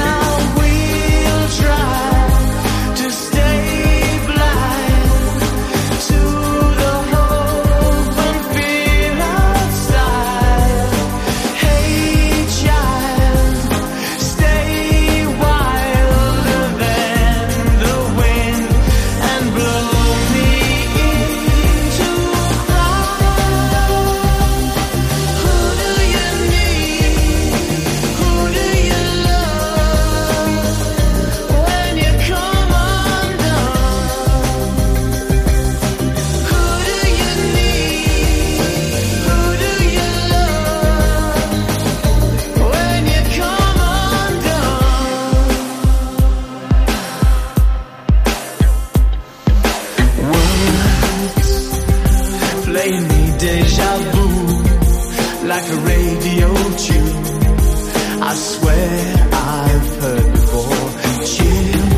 Like a radio tune, I swear I've heard before. Chill,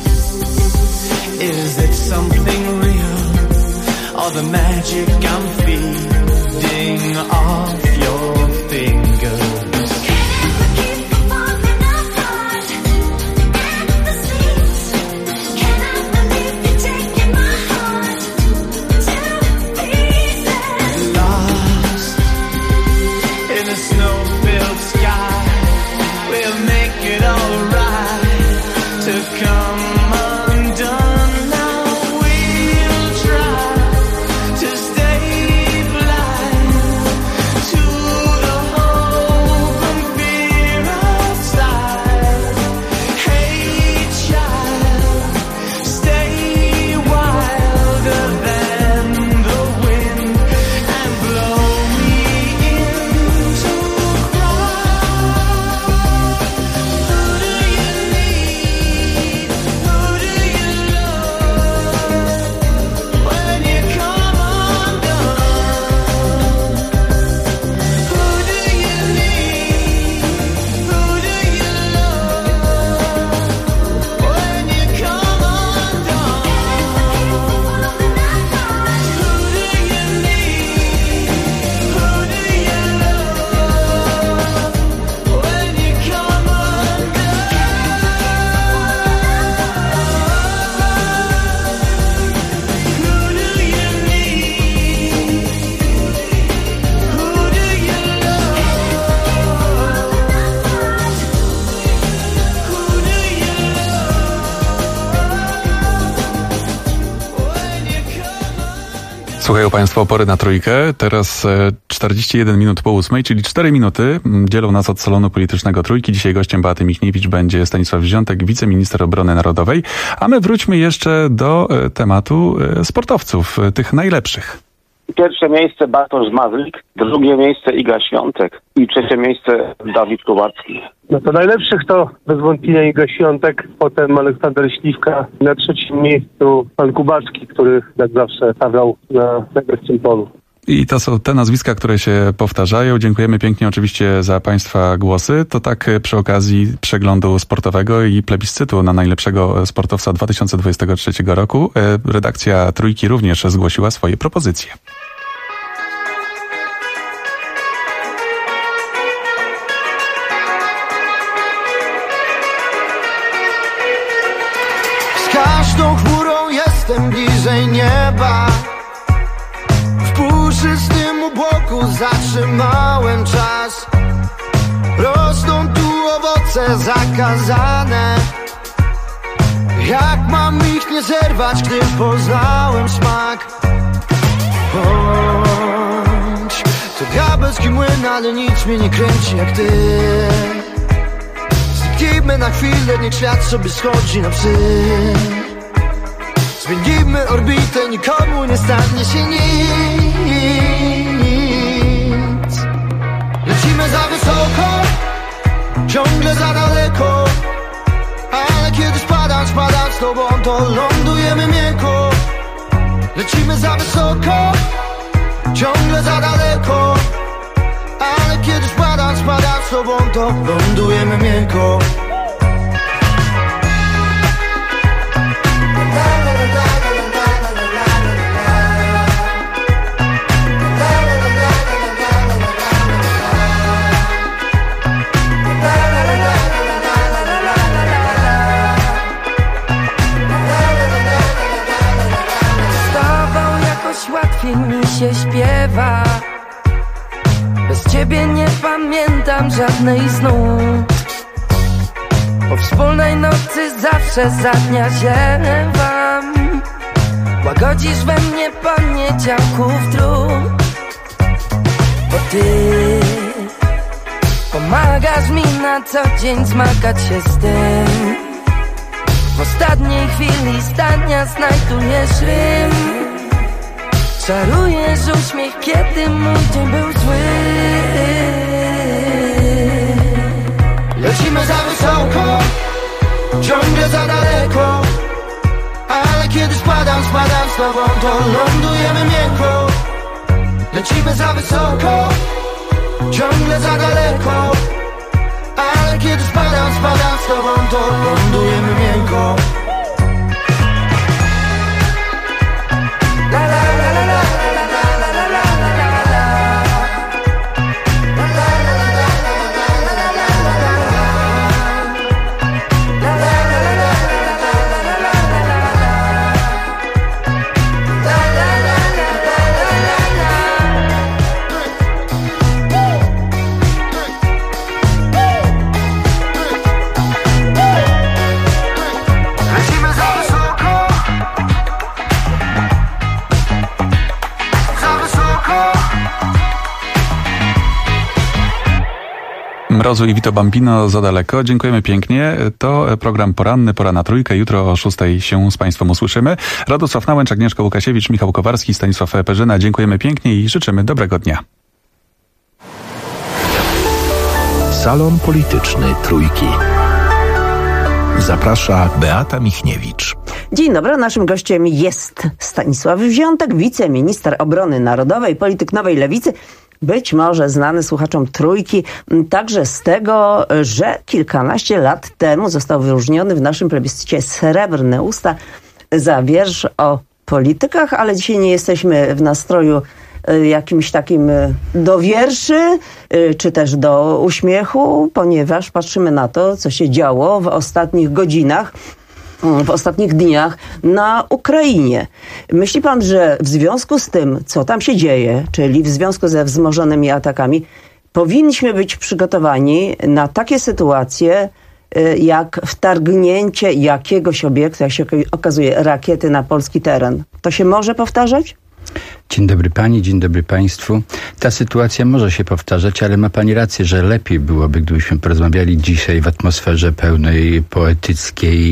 is it something real, or the magic I'm feeding off your fingers? Stay Słuchają Państwo Opory na Trójkę. Teraz 41 minut po 8, czyli 4 minuty dzielą nas od salonu politycznego Trójki. Dzisiaj gościem Beaty Michniewicz będzie Stanisław Wziątek, wiceminister obrony narodowej. A my wróćmy jeszcze do tematu sportowców, tych najlepszych. Pierwsze miejsce Bartosz Mazlik, drugie miejsce Iga Świątek i trzecie miejsce Dawid Kubacki. No to najlepszych to bez wątpienia Iga Świątek, potem Aleksander Śliwka, na trzecim miejscu pan Kubacki, który jak zawsze stawiał na najlepszym polu. I to są te nazwiska, które się powtarzają. Dziękujemy pięknie oczywiście za Państwa głosy. To tak przy okazji przeglądu sportowego i plebiscytu na najlepszego sportowca 2023 roku. Redakcja Trójki również zgłosiła swoje propozycje. Z każdą chmurą jestem bliżej nieba. W puszystym obłoku zatrzymałem czas. Rosną tu owoce zakazane. Jak mam ich nie zerwać, gdy poznałem smak? Bądź to diabelski młyn, ale nic mnie nie kręci jak ty. Zniknijmy na chwilę, niech świat sobie schodzi na psy. Zmienimy orbitę, nikomu nie stanie się nic. Lecimy za wysoko, ciągle za daleko. Ale kiedy spadam z tobą, to lądujemy miękko. Lecimy za wysoko, ciągle za daleko. Ale kiedy spadam z tobą, to lądujemy miękko. Łatwiej mi się śpiewa. Bez ciebie nie pamiętam żadnej z nut. Po wspólnej nocy zawsze za dnia ziewam. Łagodzisz we mnie poniedziałków trud. Bo ty pomagasz mi na co dzień zmagać się z tym. W ostatniej chwili zdania znajdujesz rym. Czarujesz uśmiech, kiedy mój dzień był zły. Lecimy za wysoko, ciągle za daleko. Ale kiedy spadam z tobą, to lądujemy miękko. Lecimy za wysoko, ciągle za daleko. Ale kiedy spadam z tobą, to lądujemy miękko. La la la la la. Mrozu i Vito Bambino za daleko. Dziękujemy pięknie. To program poranny, Pora na Trójkę. Jutro o 6 się z Państwem usłyszymy. Radosław Nałęcz, Agnieszka Łukasiewicz, Michał Kowarski, Stanisław Perzyna. Dziękujemy pięknie i życzymy dobrego dnia. Salon Polityczny Trójki. Zaprasza Beata Michniewicz. Dzień dobry, naszym gościem jest Stanisław Wziątek, wiceminister obrony narodowej, polityk Nowej Lewicy. Być może znany słuchaczom Trójki także z tego, że kilkanaście lat temu został wyróżniony w naszym plebiscycie Srebrne Usta za wiersz o politykach, ale dzisiaj nie jesteśmy w nastroju jakimś takim do wierszy, czy też do uśmiechu, ponieważ patrzymy na to, co się działo w ostatnich godzinach, w ostatnich dniach na Ukrainie. Myśli pan, że w związku z tym, co tam się dzieje, czyli w związku ze wzmożonymi atakami, powinniśmy być przygotowani na takie sytuacje, jak wtargnięcie jakiegoś obiektu, jak się okazuje, rakiety na polski teren? To się może powtarzać? Dzień dobry pani, dzień dobry państwu. Ta sytuacja może się powtarzać, ale ma pani rację, że lepiej byłoby, gdybyśmy porozmawiali dzisiaj w atmosferze pełnej poetyckiej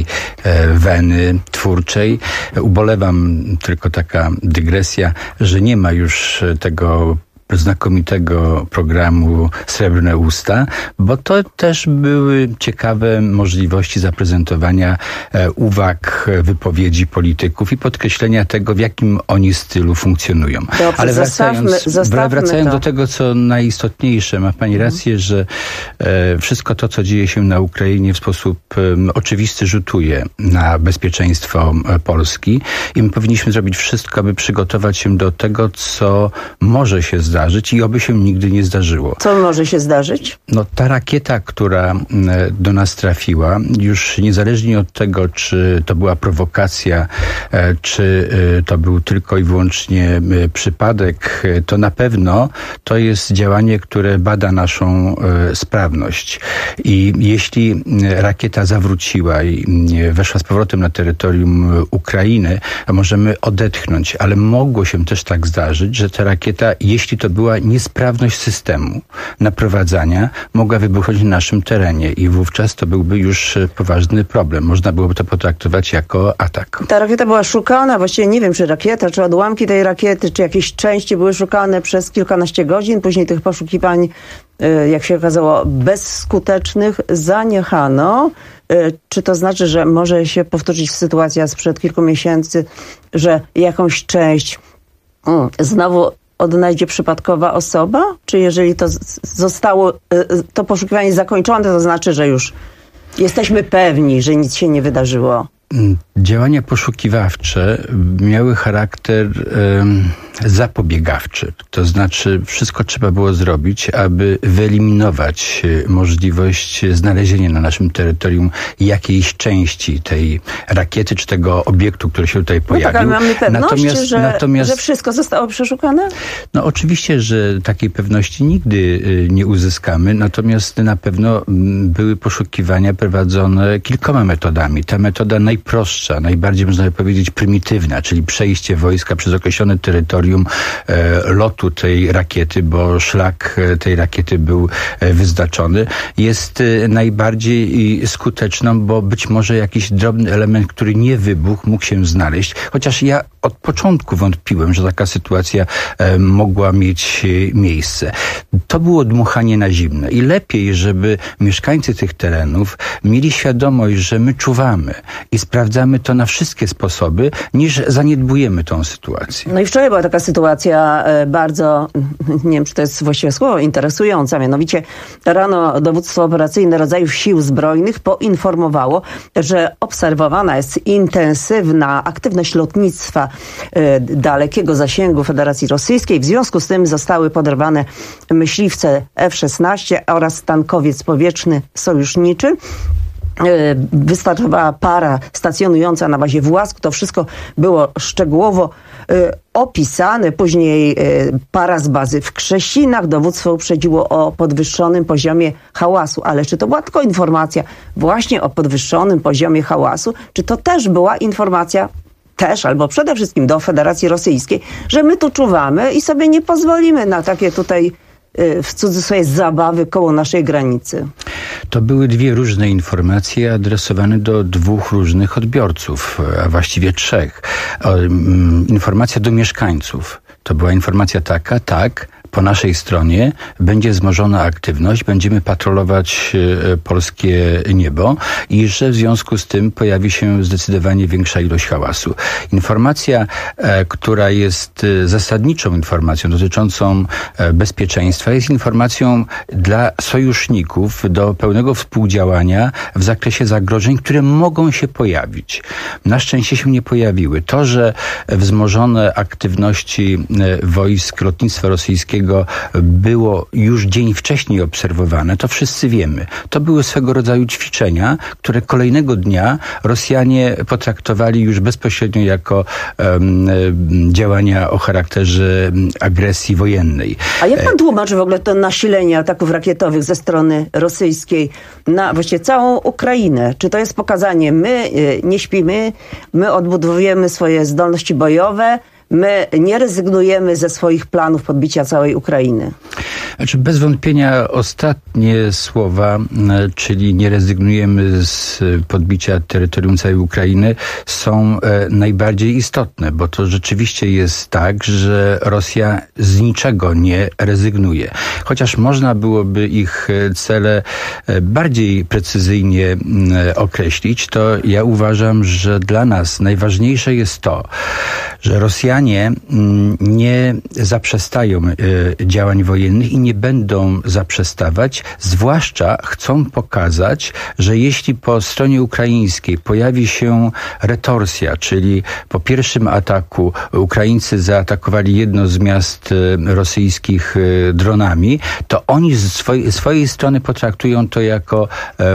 weny twórczej. Ubolewam, tylko taka dygresja, że nie ma już tego znakomitego programu Srebrne Usta, bo to też były ciekawe możliwości zaprezentowania uwag, wypowiedzi polityków i podkreślenia tego, w jakim oni stylu funkcjonują. Dobrze, ale wracając to do tego, co najistotniejsze, ma pani rację, że wszystko to, co dzieje się na Ukrainie, w sposób oczywisty rzutuje na bezpieczeństwo Polski i my powinniśmy zrobić wszystko, aby przygotować się do tego, co może się zdarzyć i oby się nigdy nie zdarzyło. Co może się zdarzyć? No, ta rakieta, która do nas trafiła, już niezależnie od tego, czy to była prowokacja, czy to był tylko i wyłącznie przypadek, to na pewno to jest działanie, które bada naszą sprawność. I jeśli rakieta zawróciła i weszła z powrotem na terytorium Ukrainy, możemy odetchnąć, ale mogło się też tak zdarzyć, że ta rakieta, jeśli to była niesprawność systemu naprowadzania, mogła wybuchnąć na naszym terenie i wówczas to byłby już poważny problem. Można byłoby to potraktować jako atak. Ta rakieta była szukana, właściwie nie wiem, czy rakieta, czy odłamki tej rakiety, czy jakieś części były szukane przez kilkanaście godzin. Później tych poszukiwań, jak się okazało, bezskutecznych zaniechano. Czy to znaczy, że może się powtórzyć sytuacja sprzed kilku miesięcy, że jakąś część znowu odnajdzie przypadkowa osoba? Czy jeżeli to zostało, to poszukiwanie zakończone, to znaczy, że już jesteśmy pewni, że nic się nie wydarzyło? Działania poszukiwawcze miały charakter zapobiegawczy. To znaczy wszystko trzeba było zrobić, aby wyeliminować możliwość znalezienia na naszym terytorium jakiejś części tej rakiety czy tego obiektu, który się tutaj pojawił. No tak, ale mamy pewność, że wszystko zostało przeszukane? No oczywiście, że takiej pewności nigdy nie uzyskamy, natomiast na pewno były poszukiwania prowadzone kilkoma metodami. Ta metoda najprostsza, najbardziej można by powiedzieć prymitywna, czyli przejście wojska przez określone terytorium, lotu tej rakiety, bo szlak tej rakiety był wyznaczony, jest najbardziej skuteczną, bo być może jakiś drobny element, który nie wybuchł, mógł się znaleźć. Chociaż ja od początku wątpiłem, że taka sytuacja mogła mieć miejsce. To było dmuchanie na zimne i lepiej, żeby mieszkańcy tych terenów mieli świadomość, że my czuwamy i sprawdzamy to na wszystkie sposoby, niż zaniedbujemy tą sytuację. No i wczoraj była taka sytuacja bardzo, nie wiem, czy to jest właściwe słowo, interesująca. Mianowicie rano dowództwo operacyjne rodzajów sił zbrojnych poinformowało, że obserwowana jest intensywna aktywność lotnictwa dalekiego zasięgu Federacji Rosyjskiej. W związku z tym zostały poderwane myśliwce F-16 oraz tankowiec powietrzny sojuszniczy. Wystartowała para stacjonująca na bazie Włask. To wszystko było szczegółowo opisane. Później para z bazy w Krzesinach. Dowództwo uprzedziło o podwyższonym poziomie hałasu. Ale czy to była tylko informacja właśnie o podwyższonym poziomie hałasu? Czy to też była informacja albo przede wszystkim do Federacji Rosyjskiej, że my tu czuwamy i sobie nie pozwolimy na takie tutaj w cudzysłowie zabawy koło naszej granicy? To były dwie różne informacje adresowane do dwóch różnych odbiorców, a właściwie trzech. Informacja do mieszkańców. To była informacja taka, tak, po naszej stronie będzie wzmożona aktywność, będziemy patrolować polskie niebo i że w związku z tym pojawi się zdecydowanie większa ilość hałasu. Informacja, która jest zasadniczą informacją dotyczącą bezpieczeństwa, jest informacją dla sojuszników do pełnego współdziałania w zakresie zagrożeń, które mogą się pojawić. Na szczęście się nie pojawiły. To, że wzmożone aktywności wojsk lotnictwa rosyjskiego było już dzień wcześniej obserwowane, to wszyscy wiemy. To były swego rodzaju ćwiczenia, które kolejnego dnia Rosjanie potraktowali już bezpośrednio jako działania o charakterze agresji wojennej. A jak pan tłumaczy w ogóle to nasilenie ataków rakietowych ze strony rosyjskiej na właściwie całą Ukrainę? Czy to jest pokazanie, my nie śpimy, my odbudowujemy swoje zdolności bojowe, my nie rezygnujemy ze swoich planów podbicia całej Ukrainy? Znaczy, bez wątpienia ostatnie słowa, czyli nie rezygnujemy z podbicia terytorium całej Ukrainy, są najbardziej istotne, bo to rzeczywiście jest tak, że Rosja z niczego nie rezygnuje. Chociaż można byłoby ich cele bardziej precyzyjnie określić, to ja uważam, że dla nas najważniejsze jest to, że Rosjanie nie zaprzestają działań wojennych i nie będą zaprzestawać, zwłaszcza chcą pokazać, że jeśli po stronie ukraińskiej pojawi się retorsja, czyli po pierwszym ataku Ukraińcy zaatakowali jedno z miast rosyjskich dronami, to oni z swojej strony potraktują to jako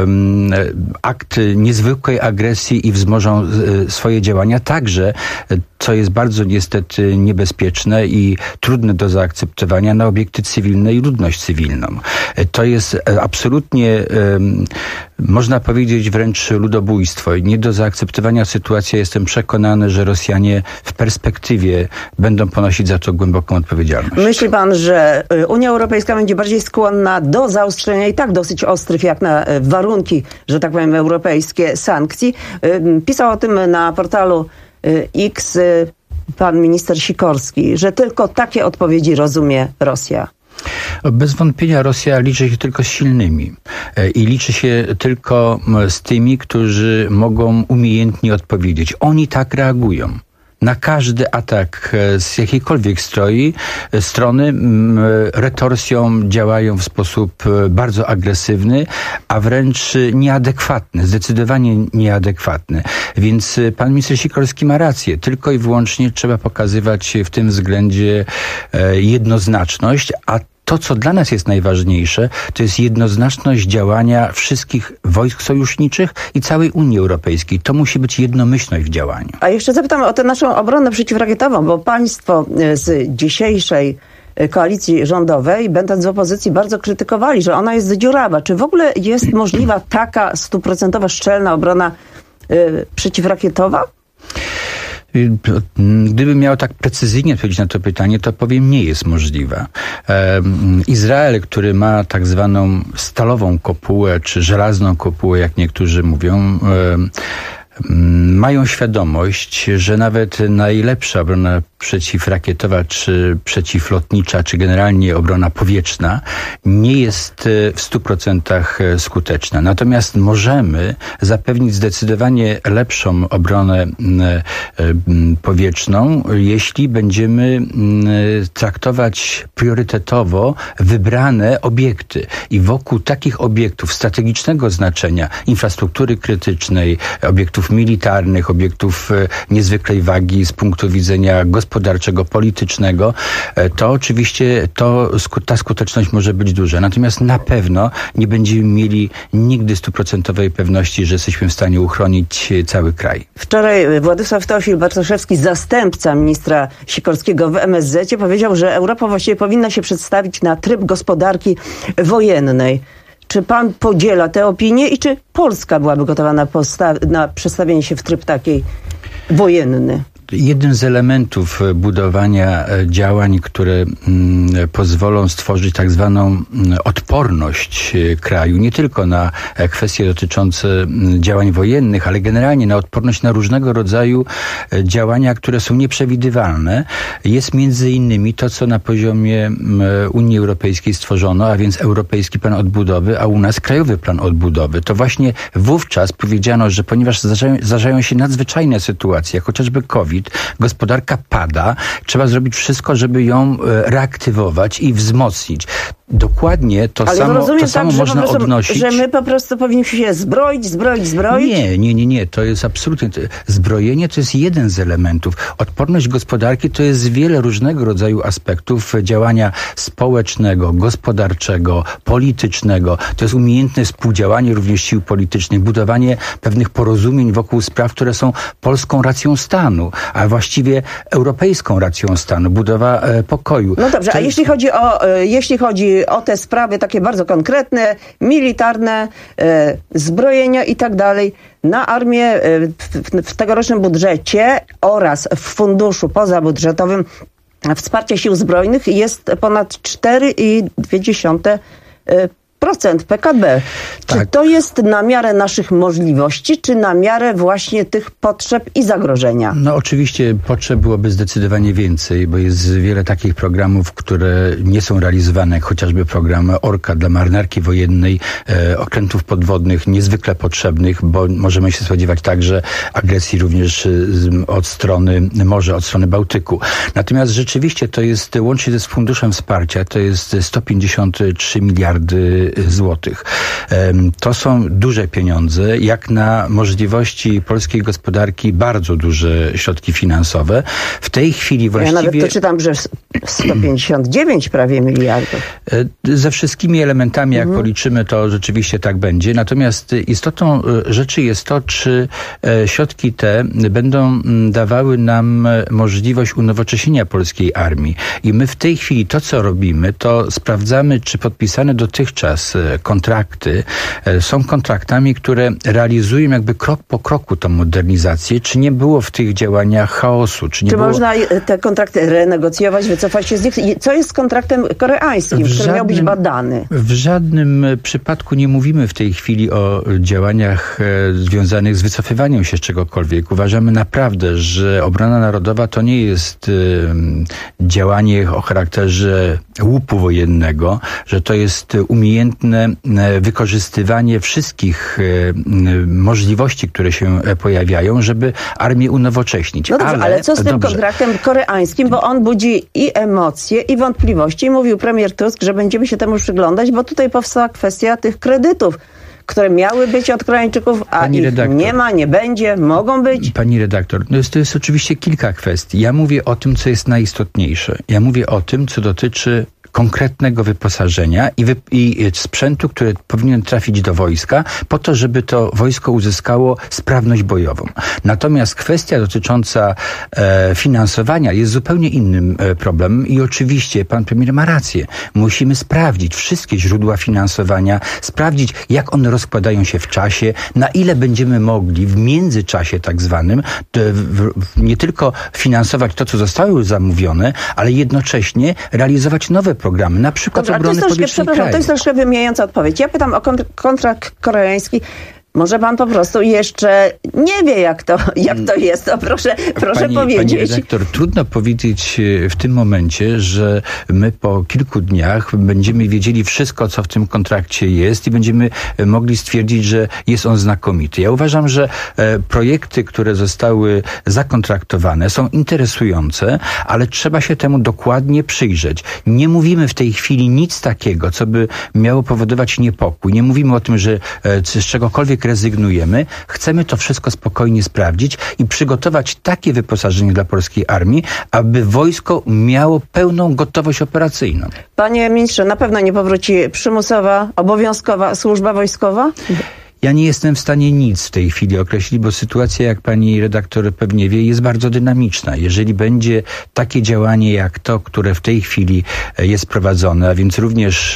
akt niezwykłej agresji i wzmożą swoje działania, także, co jest bardzo niestety niebezpieczne i trudne do zaakceptowania, na obiekty cywilne i ludność cywilną. To jest absolutnie, można powiedzieć, wręcz ludobójstwo i nie do zaakceptowania sytuacja. Jestem przekonany, że Rosjanie w perspektywie będą ponosić za to głęboką odpowiedzialność. Myśli pan, że Unia Europejska będzie bardziej skłonna do zaostrzenia i tak dosyć ostrych jak na warunki, że tak powiem, europejskie sankcji? Pisał o tym na portalu X pan minister Sikorski, że tylko takie odpowiedzi rozumie Rosja. Bez wątpienia Rosja liczy się tylko z silnymi i liczy się tylko z tymi, którzy mogą umiejętnie odpowiedzieć. Oni tak reagują. Na każdy atak z jakiejkolwiek strony retorsją działają w sposób bardzo agresywny, a wręcz nieadekwatny, zdecydowanie nieadekwatny. Więc pan minister Sikorski ma rację. Tylko i wyłącznie trzeba pokazywać w tym względzie jednoznaczność, a to, co dla nas jest najważniejsze, to jest jednoznaczność działania wszystkich wojsk sojuszniczych i całej Unii Europejskiej. To musi być jednomyślność w działaniu. A jeszcze zapytam o tę naszą obronę przeciwrakietową, bo państwo z dzisiejszej koalicji rządowej, będąc w opozycji, bardzo krytykowali, że ona jest dziurawa. Czy w ogóle jest możliwa taka 100% szczelna obrona przeciwrakietowa? Gdybym miał tak precyzyjnie odpowiedzieć na to pytanie, to powiem, nie jest możliwa. Izrael, który ma tak zwaną stalową kopułę, czy żelazną kopułę, jak niektórzy mówią, mają świadomość, że nawet najlepsza obrona przeciwrakietowa, czy przeciwlotnicza, czy generalnie obrona powietrzna nie jest w 100% skuteczna. Natomiast możemy zapewnić zdecydowanie lepszą obronę powietrzną, jeśli będziemy traktować priorytetowo wybrane obiekty. I wokół takich obiektów strategicznego znaczenia, infrastruktury krytycznej, obiektów militarnych, obiektów niezwykłej wagi z punktu widzenia gospodarczego, politycznego, to oczywiście ta skuteczność może być duża. Natomiast na pewno nie będziemy mieli nigdy 100% pewności, że jesteśmy w stanie uchronić cały kraj. Wczoraj Władysław Teofil-Bartoszewski, zastępca ministra Sikorskiego w MSZ, powiedział, że Europa właściwie powinna się przedstawić na tryb gospodarki wojennej. Czy pan podziela tę opinię i czy Polska byłaby gotowa na przestawienie się w tryb takiej wojenny? Jednym z elementów budowania działań, które pozwolą stworzyć tak zwaną odporność kraju, nie tylko na kwestie dotyczące działań wojennych, ale generalnie na odporność na różnego rodzaju działania, które są nieprzewidywalne, jest między innymi to, co na poziomie Unii Europejskiej stworzono, a więc Europejski Plan Odbudowy, a u nas Krajowy Plan Odbudowy. To właśnie wówczas powiedziano, że ponieważ zdarzają się nadzwyczajne sytuacje, jak chociażby COVID, gospodarka pada, trzeba zrobić wszystko, żeby ją reaktywować i wzmocnić. Dokładnie to samo można odnosić. Że my po prostu powinniśmy się zbroić? Nie. To jest absolutnie... Zbrojenie to jest jeden z elementów. Odporność gospodarki to jest wiele różnego rodzaju aspektów działania społecznego, gospodarczego, politycznego. To jest umiejętne współdziałanie również sił politycznych, budowanie pewnych porozumień wokół spraw, które są polską racją stanu, a właściwie europejską racją stanu, budowa pokoju. No dobrze, a jeśli chodzi o te sprawy takie bardzo konkretne, militarne, zbrojenia i tak dalej. Na armię w tegorocznym budżecie oraz w funduszu pozabudżetowym wsparcie sił zbrojnych jest ponad 4,2% PKB. Tak. Czy to jest na miarę naszych możliwości, czy na miarę właśnie tych potrzeb i zagrożenia? No oczywiście potrzeb byłoby zdecydowanie więcej, bo jest wiele takich programów, które nie są realizowane, jak chociażby program Orka dla marynarki wojennej, okrętów podwodnych, niezwykle potrzebnych, bo możemy się spodziewać także agresji również od strony morza, od strony Bałtyku. Natomiast rzeczywiście to jest, łącznie z funduszem wsparcia, to jest 153 miliardy złotych. To są duże pieniądze, jak na możliwości polskiej gospodarki bardzo duże środki finansowe. W tej chwili właściwie... Ja nawet to czytam, że 159 prawie miliardów. Ze wszystkimi elementami, jak policzymy, to rzeczywiście tak będzie. Natomiast istotą rzeczy jest to, czy środki te będą dawały nam możliwość unowocześnienia polskiej armii. I my w tej chwili to, co robimy, to sprawdzamy, czy podpisane dotychczas kontrakty są kontraktami, które realizują jakby krok po kroku tą modernizację, czy nie było w tych działaniach chaosu, czy nie było... można te kontrakty renegocjować, wycofać się z nich? Co jest z kontraktem koreańskim, który miał być badany? W żadnym przypadku nie mówimy w tej chwili o działaniach związanych z wycofywaniem się z czegokolwiek. Uważamy naprawdę, że obrona narodowa to nie jest działanie o charakterze łupu wojennego, że to jest umiejętne wykorzystywanie wszystkich możliwości, które się pojawiają, żeby armię unowocześnić. No dobrze, ale co z tym kontraktem koreańskim, bo on budzi i emocje, i wątpliwości. I mówił premier Tusk, że będziemy się temu przyglądać, bo tutaj powstała kwestia tych kredytów, które miały być od Koreańczyków, a ich nie ma, nie będzie, mogą być. Pani redaktor, to jest oczywiście kilka kwestii. Ja mówię o tym, co jest najistotniejsze. Ja mówię o tym, co dotyczy konkretnego wyposażenia i sprzętu, który powinien trafić do wojska, po to, żeby to wojsko uzyskało sprawność bojową. Natomiast kwestia dotycząca finansowania jest zupełnie innym problemem i oczywiście pan premier ma rację. Musimy sprawdzić wszystkie źródła finansowania, sprawdzić, jak one rozkładają się w czasie, na ile będziemy mogli w międzyczasie tak zwanym nie tylko finansować to, co zostało już zamówione, ale jednocześnie realizować nowe programy, na przykład obrony powietrznej kraju. To jest troszkę wymijająca odpowiedź. Ja pytam o kontrakt koreański. Może pan po prostu jeszcze nie wie, jak to jest. To proszę powiedzieć. Pani redaktor, trudno powiedzieć w tym momencie, że my po kilku dniach będziemy wiedzieli wszystko, co w tym kontrakcie jest i będziemy mogli stwierdzić, że jest on znakomity. Ja uważam, że projekty, które zostały zakontraktowane, są interesujące, ale trzeba się temu dokładnie przyjrzeć. Nie mówimy w tej chwili nic takiego, co by miało powodować niepokój. Nie mówimy o tym, że z czegokolwiek rezygnujemy. Chcemy to wszystko spokojnie sprawdzić i przygotować takie wyposażenie dla polskiej armii, aby wojsko miało pełną gotowość operacyjną. Panie ministrze, na pewno nie powróci przymusowa, obowiązkowa służba wojskowa? Ja nie jestem w stanie nic w tej chwili określić, bo sytuacja, jak pani redaktor pewnie wie, jest bardzo dynamiczna. Jeżeli będzie takie działanie jak to, które w tej chwili jest prowadzone, a więc również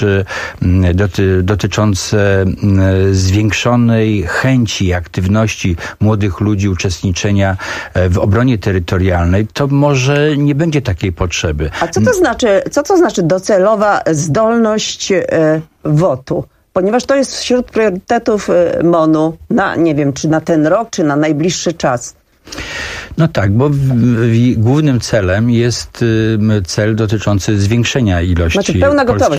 dotyczące zwiększonej chęci i aktywności młodych ludzi uczestniczenia w obronie terytorialnej, to może nie będzie takiej potrzeby. A co to znaczy docelowa zdolność WOT-u? Ponieważ to jest wśród priorytetów MON-u na, nie wiem, czy na ten rok, czy na najbliższy czas. No tak, bo głównym celem jest cel dotyczący zwiększenia ilości... Znaczy pełna gotowość.